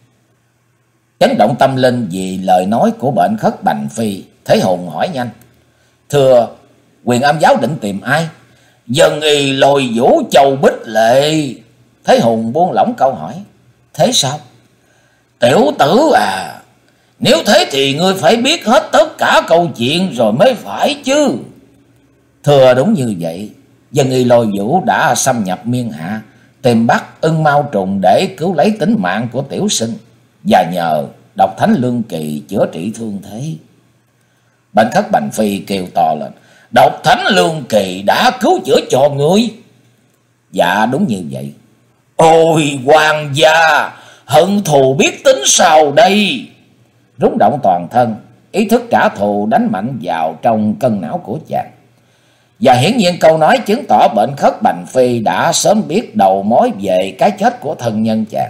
Speaker 1: Chấn động tâm linh vì lời nói của Bệnh Khất Bành Phi, Thế Hùng hỏi nhanh, thưa, Quyền Âm giáo định tìm ai? Dân y Lôi Vũ Châu Bích Lệ. Thế Hùng buông lỏng câu hỏi, thế sao? Tiểu tử à, nếu thế thì ngươi phải biết hết tất cả câu chuyện rồi mới phải chứ. Thưa, đúng như vậy. Dân y Lôi Vũ đã xâm nhập Miên Hạ, tìm bắt Ưng Mao Trùng để cứu lấy tính mạng của tiểu sinh, và nhờ độc thánh lương kỳ chữa trị thương thế. Bệnh Khất Bành Phi kêu to lên, độc thánh lương kỳ đã cứu chữa cho ngươi? Dạ đúng như vậy. Ôi hoàng gia, hận thù biết tính sao đây? Rúng động toàn thân, ý thức trả thù đánh mạnh vào trong cân não của chàng. Và hiển nhiên câu nói chứng tỏ Bệnh Khất Bành Phi đã sớm biết đầu mối về cái chết của thân nhân chàng.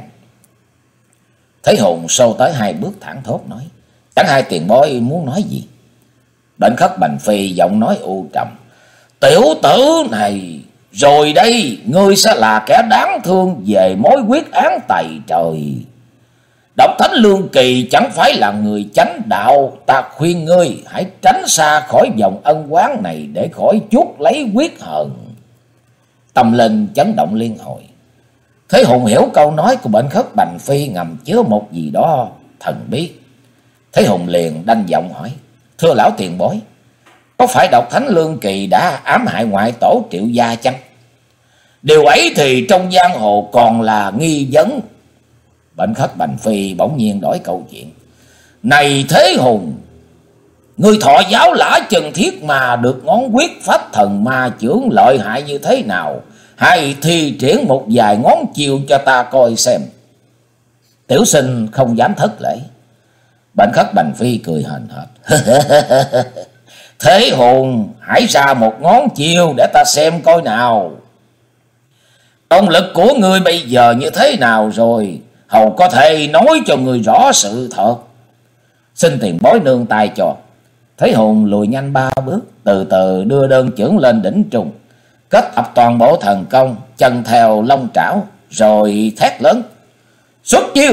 Speaker 1: Thế Hùng xô tới hai bước thẳng thốt nói, chẳng hai tiền bối muốn nói gì? Bệnh Khất Bành Phi giọng nói u trầm, tiểu tử này, rồi đây ngươi sẽ là kẻ đáng thương về mối quyết án tày trời. Độc thánh lương kỳ chẳng phải là người chánh đạo, ta khuyên ngươi hãy tránh xa khỏi vòng ân oán này để khỏi chuốc lấy quyết hận. Tâm linh chấn động liên hồi. Thế Hùng hiểu câu nói của Bệnh Khất Bành Phi ngầm chứa một gì đó thần bí. Thế Hùng liền đanh giọng hỏi, thưa lão tiền bối, có phải độc thánh lương kỳ đã ám hại ngoại tổ Triệu gia chăng? Điều ấy thì trong giang hồ còn là nghi vấn. Bệnh Khất Bành Phi bỗng nhiên đổi câu chuyện, này Thế Hùng, ngươi thọ giáo Lã Trần Thiết mà được ngón quyết pháp thần ma chưởng lợi hại như thế nào? Hãy thi triển một vài ngón chiêu cho ta coi xem. Tiểu sinh không dám thất lễ. Bệnh Khất Bành Phi cười hờn hển. Thế Hùng, hãy ra một ngón chiêu để ta xem coi nào. Công lực của ngươi bây giờ như thế nào rồi? Hầu có thể nói cho người rõ sự thật. Xin tiền bối nương tay cho. Thế Hùng lùi nhanh ba bước, từ từ đưa đơn chưởng lên đỉnh trùng, kết tập toàn bộ thần công, chân theo long trảo, rồi thét lớn, xuất chiêu.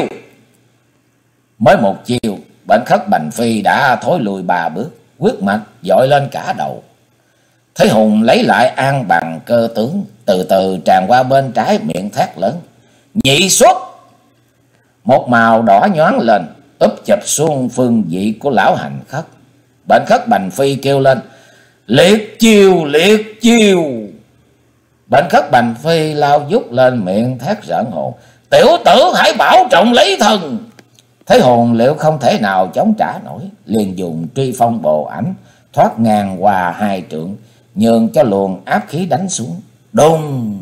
Speaker 1: Mới một chiêu, Bệnh Khất Bành Phi đã thối lùi ba bước, quyết mạch dội lên cả đầu. Thế Hùng lấy lại an bằng cơ tướng, từ từ tràn qua bên trái, miệng thét lớn, nhị xuất. Một màu đỏ nhoáng lên, úp chụp xuống phương vị của lão hành khất. Bệnh Khất Bành Phi kêu lên, liệt chiêu, liệt chiêu. Bệnh Khất Bành Phi lao vút lên, miệng thét rợn hồn, tiểu tử hãy bảo trọng lấy thân. Thế Hùng liệu không thể nào chống trả nổi, liền dùng Truy Phong Bồ Ảnh thoát ngang qua hai trượng, nhường cho luồng áp khí đánh xuống. Đùng!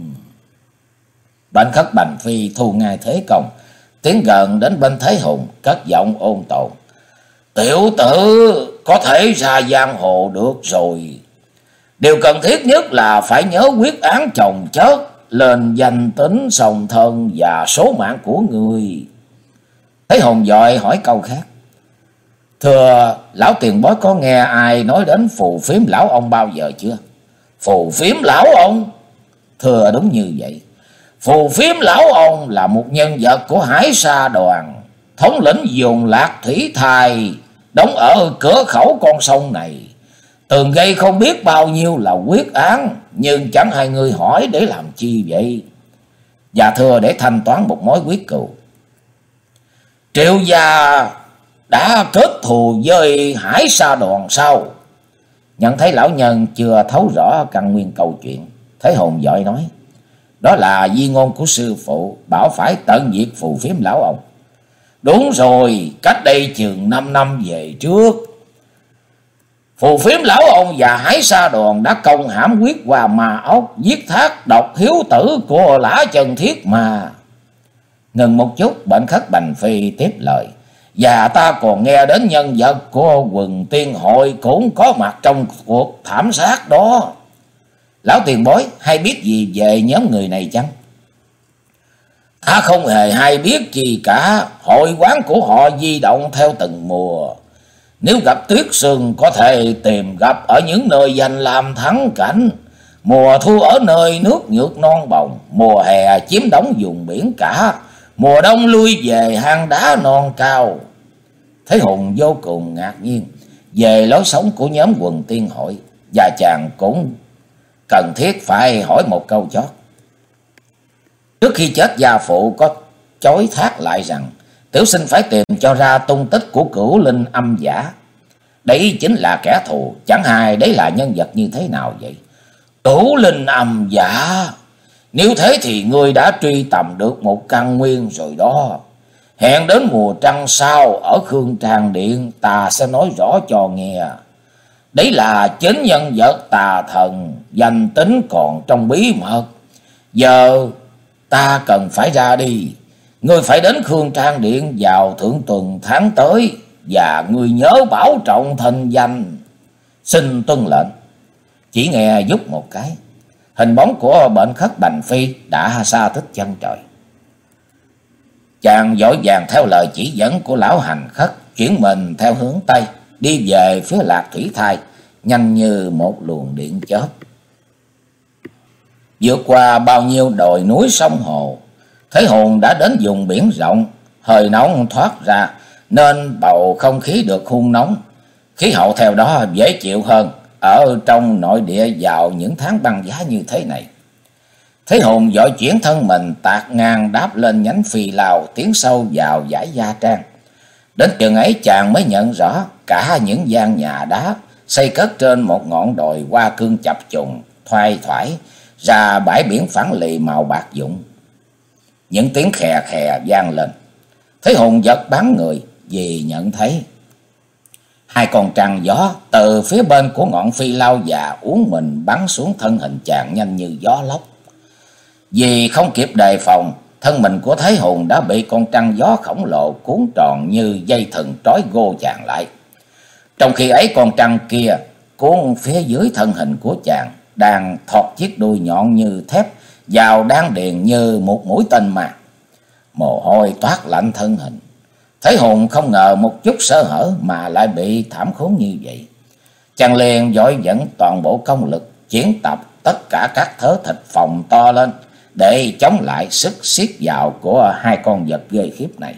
Speaker 1: Bệnh Khất Bành Phi thu ngay thế công, tiến gần đến bên Thế Hùng, cất giọng ôn tồn, tiểu tử có thể ra giang hồ được rồi. Điều cần thiết nhất là phải nhớ quyết án chồng chết lên danh tính, song thân và số mạng của người. Thế Hùng vội hỏi câu khác, thưa lão tiền bối có nghe ai nói đến phù phiếm lão ông bao giờ chưa? Phù phiếm lão ông? Thưa đúng như vậy. Phù phiếm lão ông là một nhân vật của Hải Sa Đoàn, thống lĩnh vùng Lạc Thủy Thai, đóng ở cửa khẩu con sông này, từng gây không biết bao nhiêu là quyết án, nhưng chẳng hai người hỏi để làm chi vậy? Dạ thưa, để thanh toán một mối quyết cừu. Triệu gia đã kết thù với Hải Sa Đoàn sao? Nhận thấy lão nhân chưa thấu rõ căn nguyên câu chuyện, Thế Hùng vội nói, đó là di ngôn của sư phụ, bảo phải tận diệt phù phiếm lão ông. Đúng rồi, cách đây chừng năm năm về trước, phù phiếm lão ông và Hải Sa Đoàn đã công hãm quyết Hoa Ma Ốc, giết thác độc hiếu tử của Lã Trần Thiết mà. Ngừng một chút, Bệnh Khất Bành Phi tiếp lời. Và ta còn nghe đến nhân vật của Quần Tiên Hội cũng có mặt trong cuộc thảm sát đó. Lão tiền bối hay biết gì về nhóm người này chăng? Ta không hề hay biết gì cả. Hội quán của họ di động theo từng mùa. Nếu gặp tuyết sương có thể tìm gặp ở những nơi dành làm thắng cảnh. Mùa thu ở nơi nước nhược non bồng. Mùa hè chiếm đóng vùng biển cả. Mùa đông lui về hang đá non cao. Thế Hùng vô cùng ngạc nhiên về lối sống của nhóm Quần Tiên Hội. Và chàng cũng cần thiết phải hỏi một câu chót. Trước khi chết, gia phụ có chối thác lại rằng tiểu sinh phải tìm cho ra tung tích của Cửu Linh Âm Giả. Đấy chính là kẻ thù. Chẳng hay đấy là nhân vật như thế nào vậy? Cửu Linh Âm Giả? Nếu thế thì ngươi đã truy tầm được một căn nguyên rồi đó. Hẹn đến mùa trăng sau ở Khương Trang Điện, ta sẽ nói rõ cho nghe. Đấy là chính nhân vật tà thần, danh tính còn trong bí mật. Giờ ta cần phải ra đi. Ngươi phải đến Khương Trang Điện vào thượng tuần tháng tới. Và ngươi nhớ bảo trọng thanh danh. Xin tuân lệnh. Chỉ nghe vút một cái, hình bóng của Bệnh Khất Bành Phi đã xa tích chân trời. Chàng vội vàng theo lời chỉ dẫn của lão hành khất, chuyển mình theo hướng Tây, đi về phía Lạc Thủy Thai, nhanh như một luồng điện chớp. Vượt qua bao nhiêu đồi núi sông hồ, Thế Hùng đã đến vùng biển rộng. Hơi nóng thoát ra nên bầu không khí được hun nóng. Khí hậu theo đó dễ chịu hơn ở trong nội địa vào những tháng băng giá như thế này. Thế Hùng vội chuyển thân mình tạt ngang đáp lên nhánh phi lao, tiến sâu vào dãy Gia Trang. Đến chừng ấy chàng mới nhận rõ cả những gian nhà đá xây cất trên một ngọn đồi hoa cương chập trùng thoai thoải ra bãi biển phẳng lì màu bạc rụng. Những tiếng khè khè vang lên. Thế Hùng giật bắn người vì nhận thấy hai con trăng gió từ phía bên của ngọn phi lao già uốn mình bắn xuống thân hình chàng nhanh như gió lốc. Vì không kịp đề phòng, thân mình của Thế Hùng đã bị con trăng gió khổng lồ cuốn tròn như dây thừng trói gô chàng lại. Trong khi ấy con trăng kia cuốn phía dưới thân hình của chàng đang thọt chiếc đuôi nhọn như thép vào đan điền như một mũi tên mà. Mồ hôi toát lạnh thân hình. Thế Hùng không ngờ một chút sơ hở mà lại bị thảm khốn như vậy. Chàng liền vội dẫn toàn bộ công lực chiến tập tất cả các thớ thịt phồng to lên để chống lại sức siết vào của hai con vật ghê khiếp này.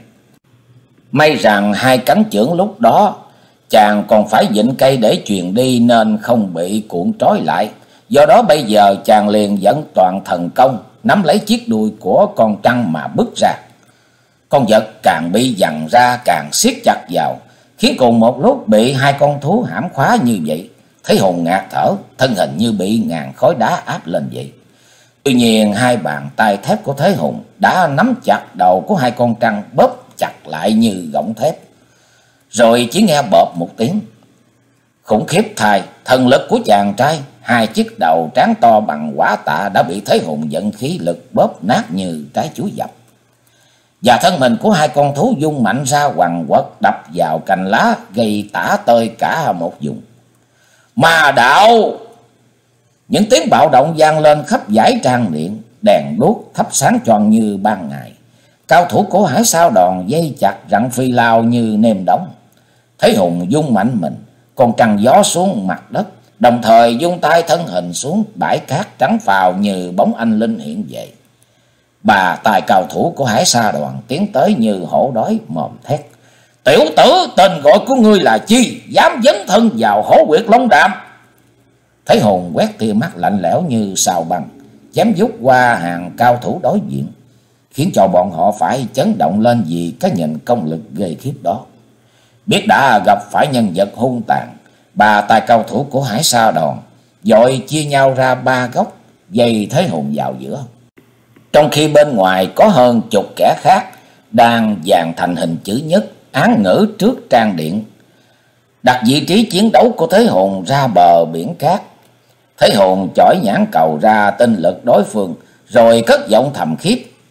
Speaker 1: May rằng hai cánh chưởng lúc đó chàng còn phải vịn cây để truyền đi nên không bị cuộn trói lại. Do đó bây giờ chàng liền dẫn toàn thần công nắm lấy chiếc đuôi của con trăng mà bứt ra. Con vật càng bị giằng ra càng siết chặt vào, khiến cùng một lúc bị hai con thú hãm khóa như vậy. Thấy Hùng ngạt thở, thân hình như bị ngàn khối đá áp lên vậy. Tuy nhiên hai bàn tay thép của Thế Hùng đã nắm chặt đầu của hai con trăng, bóp chặt lại như gọng thép. Rồi chỉ nghe bợp một tiếng. Khủng khiếp thay, thần lực của chàng trai, hai chiếc đầu trán to bằng quả tạ đã bị Thế Hùng dẫn khí lực bóp nát như trái chuối dập. Và thân mình của hai con thú vung mạnh ra quằn quật đập vào cành lá, gây tả tơi cả một vùng. Ma đạo! Những tiếng bạo động vang lên khắp dãy Trang Điện, đèn đuốc thắp sáng tròn như ban ngày. Cao thủ của Hải Sao Đòn dây chặt rặng phi lao như nêm đóng. Thế Hùng vung mạnh mình, con trăng gió xuống mặt đất, đồng thời vung tay thân hình xuống bãi cát trắng phào như bóng anh linh hiện về. Bà tài cao thủ của Hải Sa Đoàn tiến tới như hổ đói mồm thét. Tiểu tử, tên gọi của ngươi là chi? Dám dấn thân vào hổ quyệt Long Đàm? Thế Hùng quét tia mắt lạnh lẽo như sao băng, chém vút qua hàng cao thủ đối diện, khiến cho bọn họ phải chấn động lên vì cái nhìn công lực ghê khiếp đó. Biết đã gặp phải nhân vật hung tàn, bà tài cao thủ của Hải Sa Đòn vội chia nhau ra ba góc, dây Thế Hùng vào giữa. Trong khi bên ngoài có hơn chục kẻ khác đang dàn thành hình chữ nhất án ngữ trước Trang Điện, đặt vị trí chiến đấu của Thế Hùng ra bờ biển cát. Thế Hùng chỏi nhãn cầu ra tinh lực đối phương, rồi cất giọng thầm khiếp.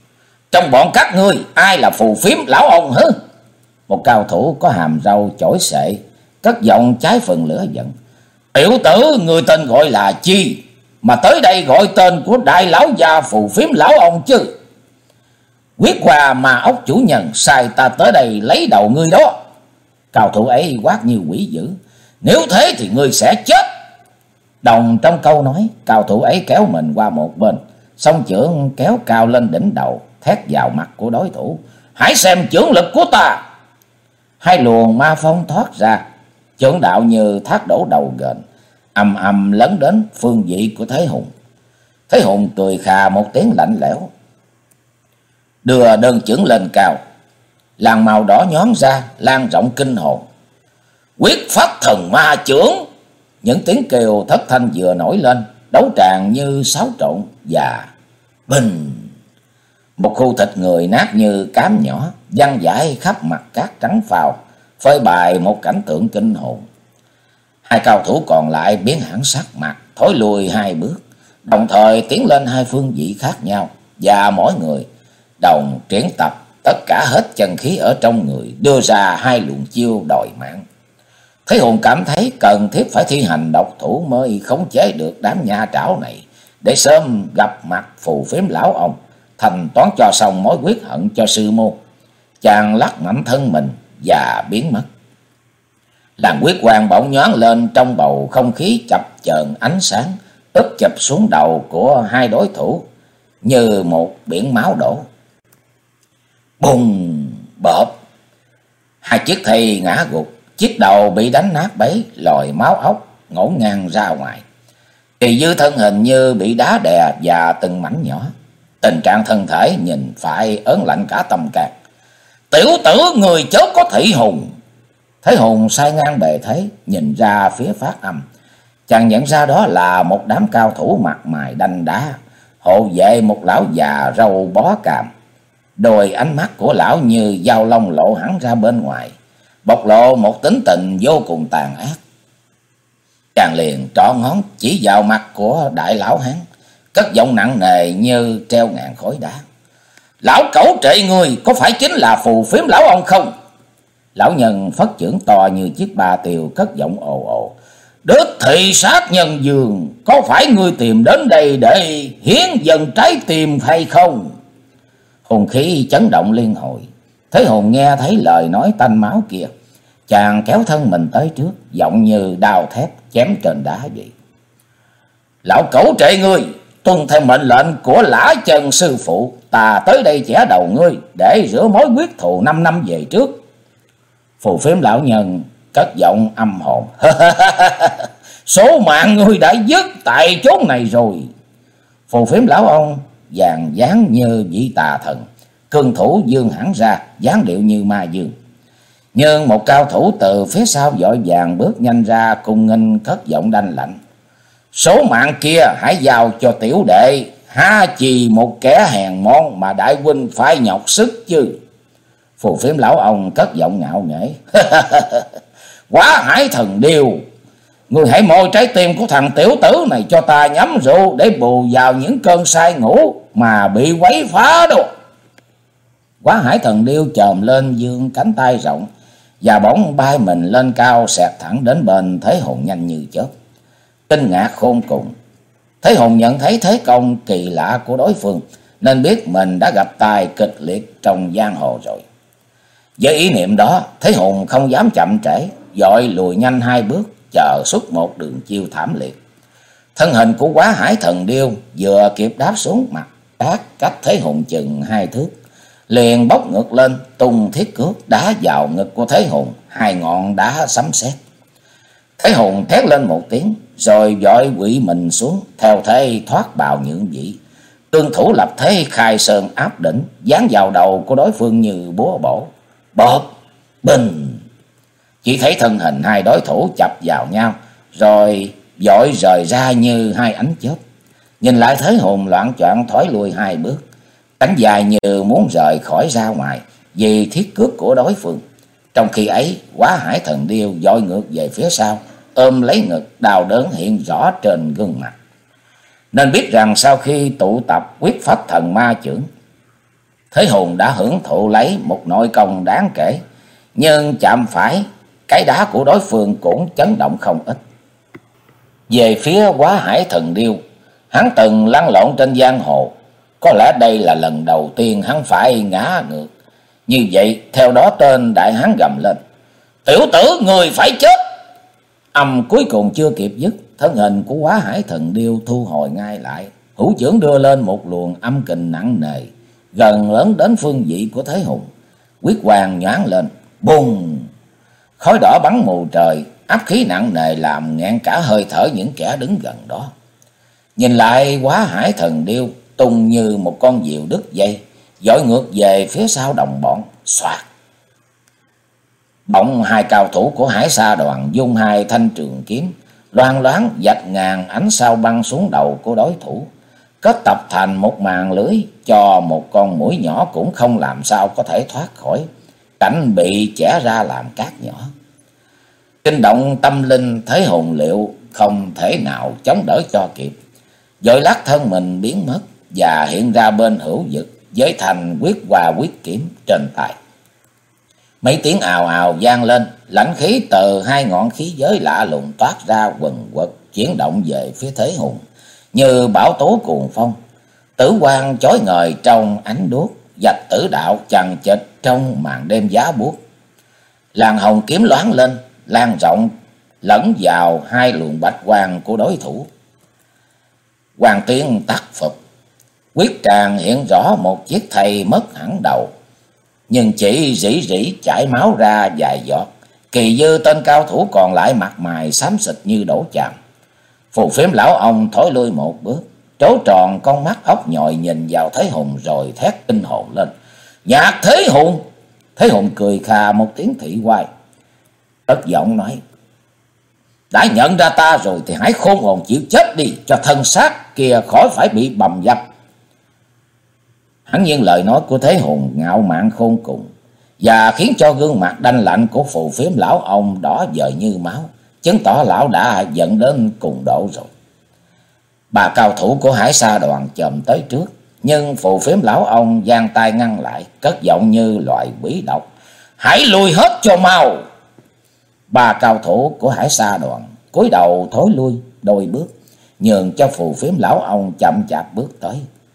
Speaker 1: Trong bọn các ngươi ai là phù phiếm lão ông hứ? Một cao thủ có hàm râu chổi xệ cất giọng trái phần lửa giận. Tiểu tử, người tên gọi là chi mà tới đây gọi tên của đại lão già phù phiếm lão ông chứ? Quyết Hòa mà ốc chủ nhân sai ta tới đây lấy đầu ngươi đó. Cao thủ ấy quát như quỷ dữ. Nếu thế thì ngươi sẽ chết. Đồng trong câu nói, cao thủ ấy kéo mình qua một bên, song chưởng kéo cao lên đỉnh đầu, thét vào mặt của đối thủ. Hãy xem chưởng lực của ta. Hai luồng ma phong thoát ra, chưởng đạo như thác đổ đầu gền, ầm ầm lấn đến phương vị của Thế Hùng. Thế Hùng cười khà một tiếng lạnh lẽo, đưa đơn chưởng lên cao, làn màu đỏ nhón ra lan rộng kinh hồn. Quyết phát thần ma chưởng. Những tiếng kêu thất thanh vừa nổi lên, đấu tràng như xáo trộn và bình. Một khu thịt người nát như cám nhỏ văng vãi khắp mặt cát trắng phào, phơi bày một cảnh tượng kinh hồn. Hai cao thủ còn lại biến hẳn sắc mặt, thối lùi hai bước, đồng thời tiến lên hai phương vị khác nhau, và mỗi người đồng triển tập tất cả hết chân khí ở trong người, đưa ra hai luồng chiêu đòi mạng. Thế Hùng cảm thấy cần thiết phải thi hành độc thủ mới khống chế được đám nha trảo này, để sớm gặp mặt phù phiếm lão ông, thanh toán cho xong mối quyết hận cho sư môn. Chàng lắc mạnh thân mình và biến mất. Làn quyết quang bỗng nhoáng lên trong bầu không khí chập chờn ánh sáng, úp chụp xuống đầu của hai đối thủ như một biển máu đổ. Bùng bợp, hai chiếc thi ngã gục, chiếc đầu bị đánh nát bấy, lòi máu ốc ngổn ngang ra ngoài. Kỳ Dư thân hình như bị đá đè và từng mảnh nhỏ, tình trạng thân thể nhìn phải ớn lạnh cả tâm can. Tiểu tử, người chớ có thị hùng. Thế Hùng sai ngang bề thế, nhìn ra phía phát âm. Chàng nhận ra đó là một đám cao thủ mặt mày đanh đá, hộ vệ một lão già râu bó càm. Đôi ánh mắt của lão như dao long lộ hẳn ra bên ngoài, bộc lộ một tính tình vô cùng tàn ác. Chàng liền trỏ ngón chỉ vào mặt của đại lão hán, cất giọng nặng nề như treo ngàn khối đá. Lão cẩu trệ, người có phải chính là phù phiếm lão ông không? Lão nhân phất chưởng to như chiếc ba tiều, cất giọng ồ ồ. Đích thị sát nhân dương, có phải ngươi tìm đến đây để hiến dần trái tim hay không? Hùng khí chấn động liên hồi. Thế Hùng nghe thấy lời nói tanh máu kia, chàng kéo thân mình tới trước, giọng như đao thép chém trên đá vậy. Lão cẩu trệ, ngươi tuân theo mệnh lệnh của Lã Chân sư phụ, ta tới đây chẻ đầu ngươi để rửa mối quyết thù năm năm về trước. Phù phiếm lão nhân cất giọng âm hồn. Số mạng ngươi đã dứt tại chốn này rồi. Phù phiếm lão ông vàng dáng như vị tà thần, cương thủ dương hẳn ra, dáng điệu như ma dương. Nhưng một cao thủ từ phía sau vội vàng bước nhanh ra, cùng nghênh cất giọng đanh lạnh. Số mạng kia hãy giao cho tiểu đệ, há chỉ một kẻ hèn mọn mà đại huynh phải nhọc sức chứ. Phù phiếm lão ông cất giọng ngạo nghễ. Quá hải thần điêu, ngươi hãy môi trái tim của thằng tiểu tử này cho ta nhắm rượu, để bù vào những cơn say ngủ mà bị quấy phá đâu. Quá hải thần điêu chồm lên dương cánh tay rộng, và bỗng bay mình lên cao, xẹt thẳng đến bên Thế Hùng nhanh như chớp. Kinh ngạc khôn cùng, Thế Hùng nhận thấy thế công kỳ lạ của đối phương, nên biết mình đã gặp tài kịch liệt trong giang hồ rồi. Với ý niệm đó, Thế Hùng không dám chậm trễ, vội lùi nhanh hai bước, chờ xuất một đường chiêu thảm liệt. Thân hình của Quá Hải Thần Điêu vừa kịp đáp xuống mặt cát cách Thế Hùng chừng hai thước, liền bốc ngược lên, tung thiết cước đá vào ngực của Thế Hùng, hai ngọn đá sấm sét. Thế Hùng thét lên một tiếng, rồi vội quỵ mình xuống, theo thế thoát bào nhượng vị. Tương thủ lập thế khai sơn áp đỉnh, giáng vào đầu của đối phương như búa bổ. Bộp, bình. Chỉ thấy thân hình hai đối thủ chập vào nhau, rồi vội rời ra như hai ánh chớp. Nhìn lại Thế Hùng loạng choạng thối lùi hai bước, cánh dài như muốn rời khỏi ra ngoài vì thiết cước của đối phương. Trong khi ấy, Quá Hải Thần Điêu dội ngược về phía sau, ôm lấy ngực, đau đớn hiện rõ trên gương mặt. Nên biết rằng sau khi tụ tập quyết pháp thần ma chưởng, Thế Hùng đã hưởng thụ lấy một nội công đáng kể, nhưng chạm phải cái đá của đối phương cũng chấn động không ít. Về phía Quá Hải Thần Điêu, hắn từng lăn lộn trên giang hồ, có lẽ đây là lần đầu tiên hắn phải ngã ngược. Như vậy, theo đó tên đại hán gầm lên: "Tiểu tử, người phải chết!" Âm cuối cùng chưa kịp dứt, thân hình của Quá Hải Thần Điêu thu hồi ngay lại, hữu chưởng đưa lên một luồng âm kình nặng nề, gần lớn đến phương vị của Thế Hùng. Quyết quang nhoáng lên, bùng! Khói đỏ bắn mù trời, áp khí nặng nề làm nghẹn cả hơi thở những kẻ đứng gần đó. Nhìn lại, Quá Hải Thần Điêu tung như một con diều đứt dây, dội ngược về phía sau đồng bọn. Xoạt! Bỗng hai cao thủ của Hải Sa Đoàn dung hai thanh trường kiếm, loang loáng vạch ngàn ánh sao băng xuống đầu của đối thủ, kết tập thành một màn lưới cho một con muỗi nhỏ cũng không làm sao có thể thoát khỏi cảnh bị chẻ ra làm cát nhỏ. Kinh động tâm linh, Thế Hùng liệu không thể nào chống đỡ cho kịp, vội lắc thân mình biến mất và hiện ra bên hữu vực với thành quyết hòa quyết kiếm trên tay. Mấy tiếng ào ào vang lên, lãnh khí từ hai ngọn khí giới lạ lùng toát ra quần quật, chuyển động về phía Thế Hùng như bão tố cuồng phong. Tử quang chói ngời trong ánh đuốc, vạch tử đạo chằng chịt trong màn đêm giá buốt. Làn hồng kiếm loáng lên, lan rộng lẫn vào hai luồng bạch quang của đối thủ. Hoàng tiếng tắt phục, quyết tràng hiện rõ một chiếc thây mất hẳn đầu, nhưng chỉ rỉ rỉ chảy máu ra vài giọt. Kỳ Dư tên cao thủ còn lại mặt mày xám xịt như đổ chàm. Phù Phiếm lão ông thối lui một bước, trố tròn con mắt ốc nhòi nhìn vào Thế Hùng rồi thét kinh hồn lên: "Nhạc Thế Hùng!" Thế Hùng cười khà một tiếng thị oai, cất giọng nói: "Đã nhận ra ta rồi thì hãy khôn hồn chịu chết đi, cho thân xác kia khỏi phải bị bầm dập." Hẳn nhiên lời nói của Thế Hùng ngạo mạn khôn cùng, và khiến cho gương mặt đanh lạnh của Phù Phiếm lão ông đỏ dời như máu, chứng tỏ lão đã giận đến cùng độ rồi. Bà cao thủ của Hải Sa Đoàn chồm tới trước, nhưng Phù Phiếm lão ông giang tay ngăn lại, cất giọng như loài quỷ độc: "Hãy lùi hết cho mau!" Bà cao thủ của Hải Sa Đoàn cúi đầu thối lui đôi bước, nhường cho Phù Phiếm lão ông chậm chạp bước tới.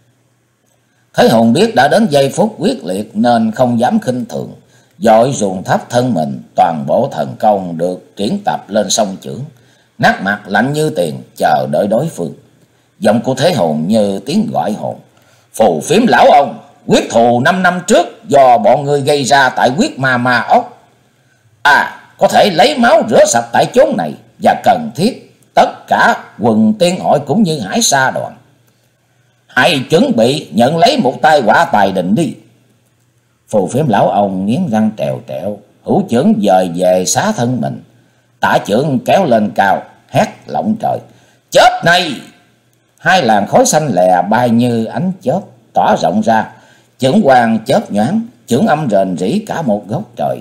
Speaker 1: Thế Hùng biết đã đến giây phút quyết liệt nên không dám khinh thường, vội ruồng thấp thân mình, toàn bộ thần công được triển tập lên song chưởng, nát mặt lạnh như tiền chờ đợi đối phương. Giọng của Thế Hùng như tiếng gọi hồn: "Phù Phiếm lão ông, quyết thù năm năm trước do bọn ngươi gây ra tại quyết ma ma ốc, à có thể lấy máu rửa sạch tại chốn này, và cần thiết tất cả quần tiên hội cũng như Hải Sa Đoàn. Hãy chuẩn bị nhận lấy một tai họa tài định đi." Phù Phiếm lão ông nghiến răng trèo trẹo, hữu chưởng dời về xá thân mình, tả chưởng kéo lên cao, hét lộng trời: "Chết này!" Hai làn khói xanh lè bay như ánh chớp tỏa rộng ra, chưởng quang chớp nhoáng, chưởng âm rền rỉ cả một góc trời.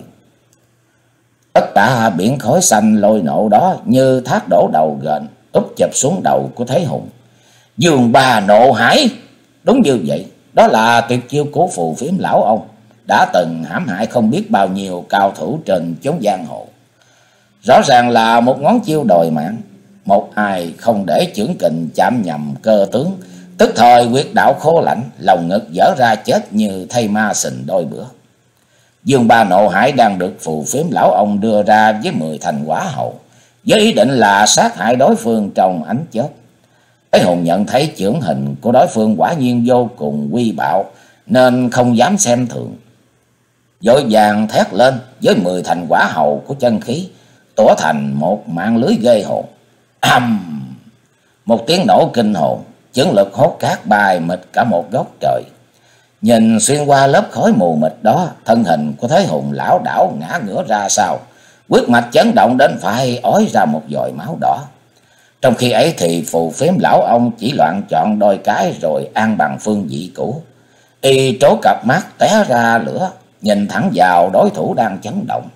Speaker 1: Tất cả biển khói xanh lôi nộ đó như thác đổ đầu ghềnh úp chụp xuống đầu của Thế Hùng. Dương Ba Nộ Hải! Đúng như vậy, đó là tuyệt chiêu của Phù Phiếm lão ông, đã từng hãm hại không biết bao nhiêu cao thủ trên chốn giang hồ. Rõ ràng là một ngón chiêu đòi mạng, một ai không để chưởng kình chạm nhầm cơ tướng, tức thời huyệt đạo khô lạnh, lòng ngực dở ra chết như thay ma sình đôi bữa. Dương Ba Nộ Hải đang được Phù Phiếm lão ông đưa ra với mười thành quả hậu, với ý định là sát hại đối phương trong ánh chớp. Thế Hùng nhận thấy chưởng hình của đối phương quả nhiên vô cùng uy bạo, nên không dám xem thường, vội vàng thét lên với mười thành quả hậu của chân khí, tủa thành một mạng lưới ghê hồn. Ầm! Một tiếng nổ kinh hồn, chưởng lực hốt cát bay mịt cả một góc trời. Nhìn xuyên qua lớp khói mù mịt đó, thân hình của Thế Hùng lảo đảo ngã ngửa ra sau, huyết mạch chấn động đến phải ói ra một dòi máu đỏ. Trong khi ấy thì Phù Phiếm lão ông chỉ loạn chọn đôi cái rồi an bằng phương vị cũ. Y trố cặp mắt té ra lửa, nhìn thẳng vào đối thủ đang chấn động.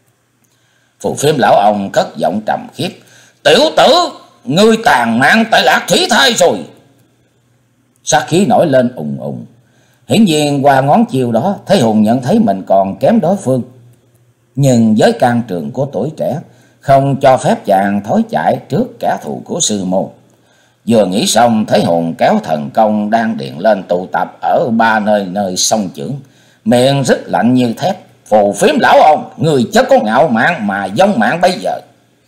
Speaker 1: Phù Phiếm lão ông cất giọng trầm khiếp: "Tiểu tử, ngươi tàn mạng tại Lạc Thủy Thai rồi!" Sát khí nổi lên ùng ùng. Hiển nhiên qua ngón chiêu đó, Thế Hùng nhận thấy mình còn kém đối phương. Nhưng với can trường của tuổi trẻ, không cho phép chàng thối chạy trước kẻ thù của sư môn. Vừa nghĩ xong, Thế Hùng kéo thần công đang điện lên tụ tập ở ba nơi nơi song chưởng, miệng rít lạnh như thép: "Phù phiếm lão ông, người chớ có ngạo mạn mà vong mạng bây giờ."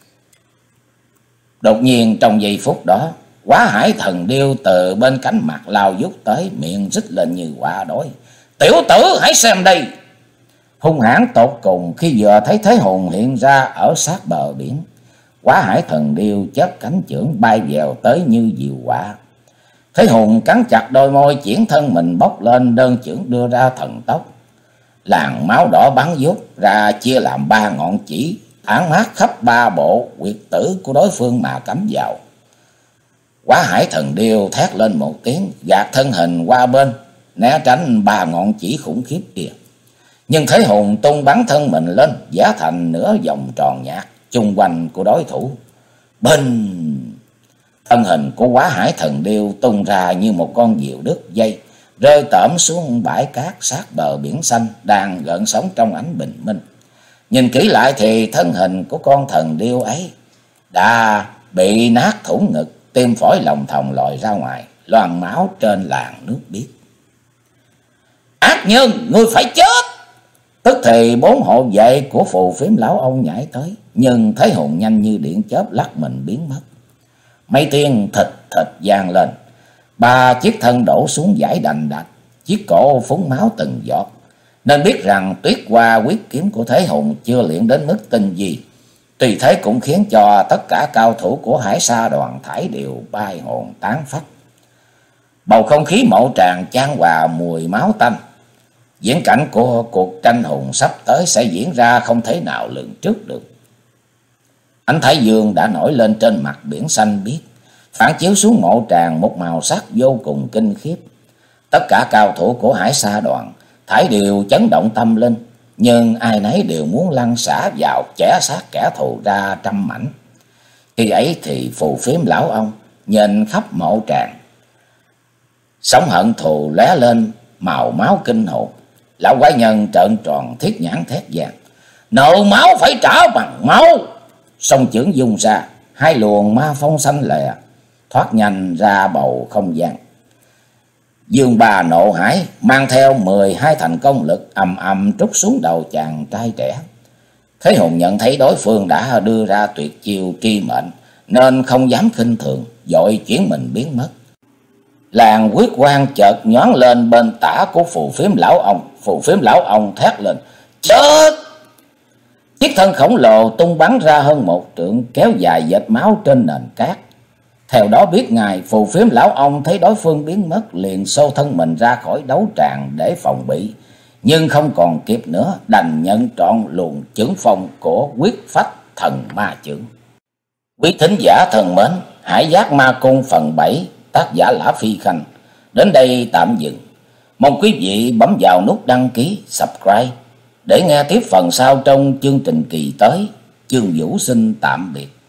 Speaker 1: Đột nhiên trong giây phút đó, Quá Hải Thần Điêu từ bên cánh mặt lao vút tới, miệng rít lên như quạ đói: "Tiểu tử, hãy xem đây!" Hung hãn tột cùng khi vừa thấy Thế Hùng hiện ra ở sát bờ biển, Quá Hải Thần Điêu chớp cánh chưởng bay vèo tới như diều quạ. Thế Hùng cắn chặt đôi môi, chuyển thân mình bốc lên, đơn chưởng đưa ra thần tốc. Làn máu đỏ bắn vút ra chia làm ba ngọn chỉ, tản mát khắp ba bộ huyệt tử của đối phương mà cắm vào. Quá Hải Thần Điêu thét lên một tiếng, gạt thân hình qua bên, né tránh ba ngọn chỉ khủng khiếp kia. Nhưng Thế Hùng tung bắn thân mình lên, giả thành nửa vòng tròn nhạc chung quanh của đối thủ. Bình! Thân hình của Quá Hải Thần Điêu tung ra như một con diều đứt dây, rơi tởm xuống bãi cát sát bờ biển xanh đang gợn sóng trong ánh bình minh. Nhìn kỹ lại thì thân hình của con thần điêu ấy đã bị nát thủng ngực, tim phổi lòng thòng lòi ra ngoài, loang máu trên làn nước biếc. "Ác nhân, ngươi phải chết!" Tức thì bốn hộ vệ của Phù Phiếm lão ông nhảy tới, nhưng Thế Hùng nhanh như điện chớp lắc mình biến mất. Mấy tiếng thịt thịt vang lên, ba chiếc thân đổ xuống dãy đành đạch, chiếc cổ phúng máu từng giọt, nên biết rằng Tuyết Hoa quyết kiếm của Thế Hùng chưa luyện đến mức tinh vi. Tuy thế cũng khiến cho tất cả cao thủ của Hải Sa đoàn thải đều bay hồn tán phách. Bầu không khí mộ tràng chan hòa mùi máu tanh. Diễn cảnh của cuộc tranh hùng sắp tới sẽ diễn ra không thể nào lường trước được. Ánh thái dương đã nổi lên trên mặt biển xanh biếc, phản chiếu xuống mộ tràng một màu sắc vô cùng kinh khiếp. Tất cả cao thủ của Hải Sa đoàn thải đều chấn động tâm linh, nhưng ai nấy đều muốn lăn xả vào chẻ xác kẻ thù ra trăm mảnh. Khi ấy thì Phù Phiếm lão ông nhìn khắp mộ tràng, sóng hận thù lóe lên màu máu kinh hồn. Lão quái nhân trợn tròn thiết nhãn thét vang: "Nợ máu phải trả bằng máu!" Song chưởng dung ra, hai luồng ma phong xanh lè thoát nhanh ra bầu không gian. Dương Bà nộ hải mang theo mười hai thành công lực ầm ầm trút xuống đầu chàng trai trẻ. Thế Hùng nhận thấy đối phương đã đưa ra tuyệt chiêu tri mệnh, nên không dám khinh thường, vội chuyển mình biến mất. Làn huyết quang chợt nhoáng lên bên tả của Phù Phiếm lão ông. Phù Phiếm lão ông thét lên: "Chết!" Chiếc thân khổng lồ tung bắn ra hơn một trượng, kéo dài vệt máu trên nền cát. Theo đó biết ngài, Phù Phiếm lão ông thấy đối phương biến mất, liền xô thân mình ra khỏi đấu tràng để phòng bị, nhưng không còn kịp nữa, đành nhận trọn luồng chưởng phong của Quyết Phách Thần Ma Chưởng. Quý thính giả thân mến, Hải Giác Ma Cung phần bảy, tác giả Lã Phi Khanh đến đây tạm dừng. Mong quý vị bấm vào nút đăng ký, subscribe để nghe tiếp phần sau trong chương trình kỳ tới. Chương Vũ xin tạm biệt.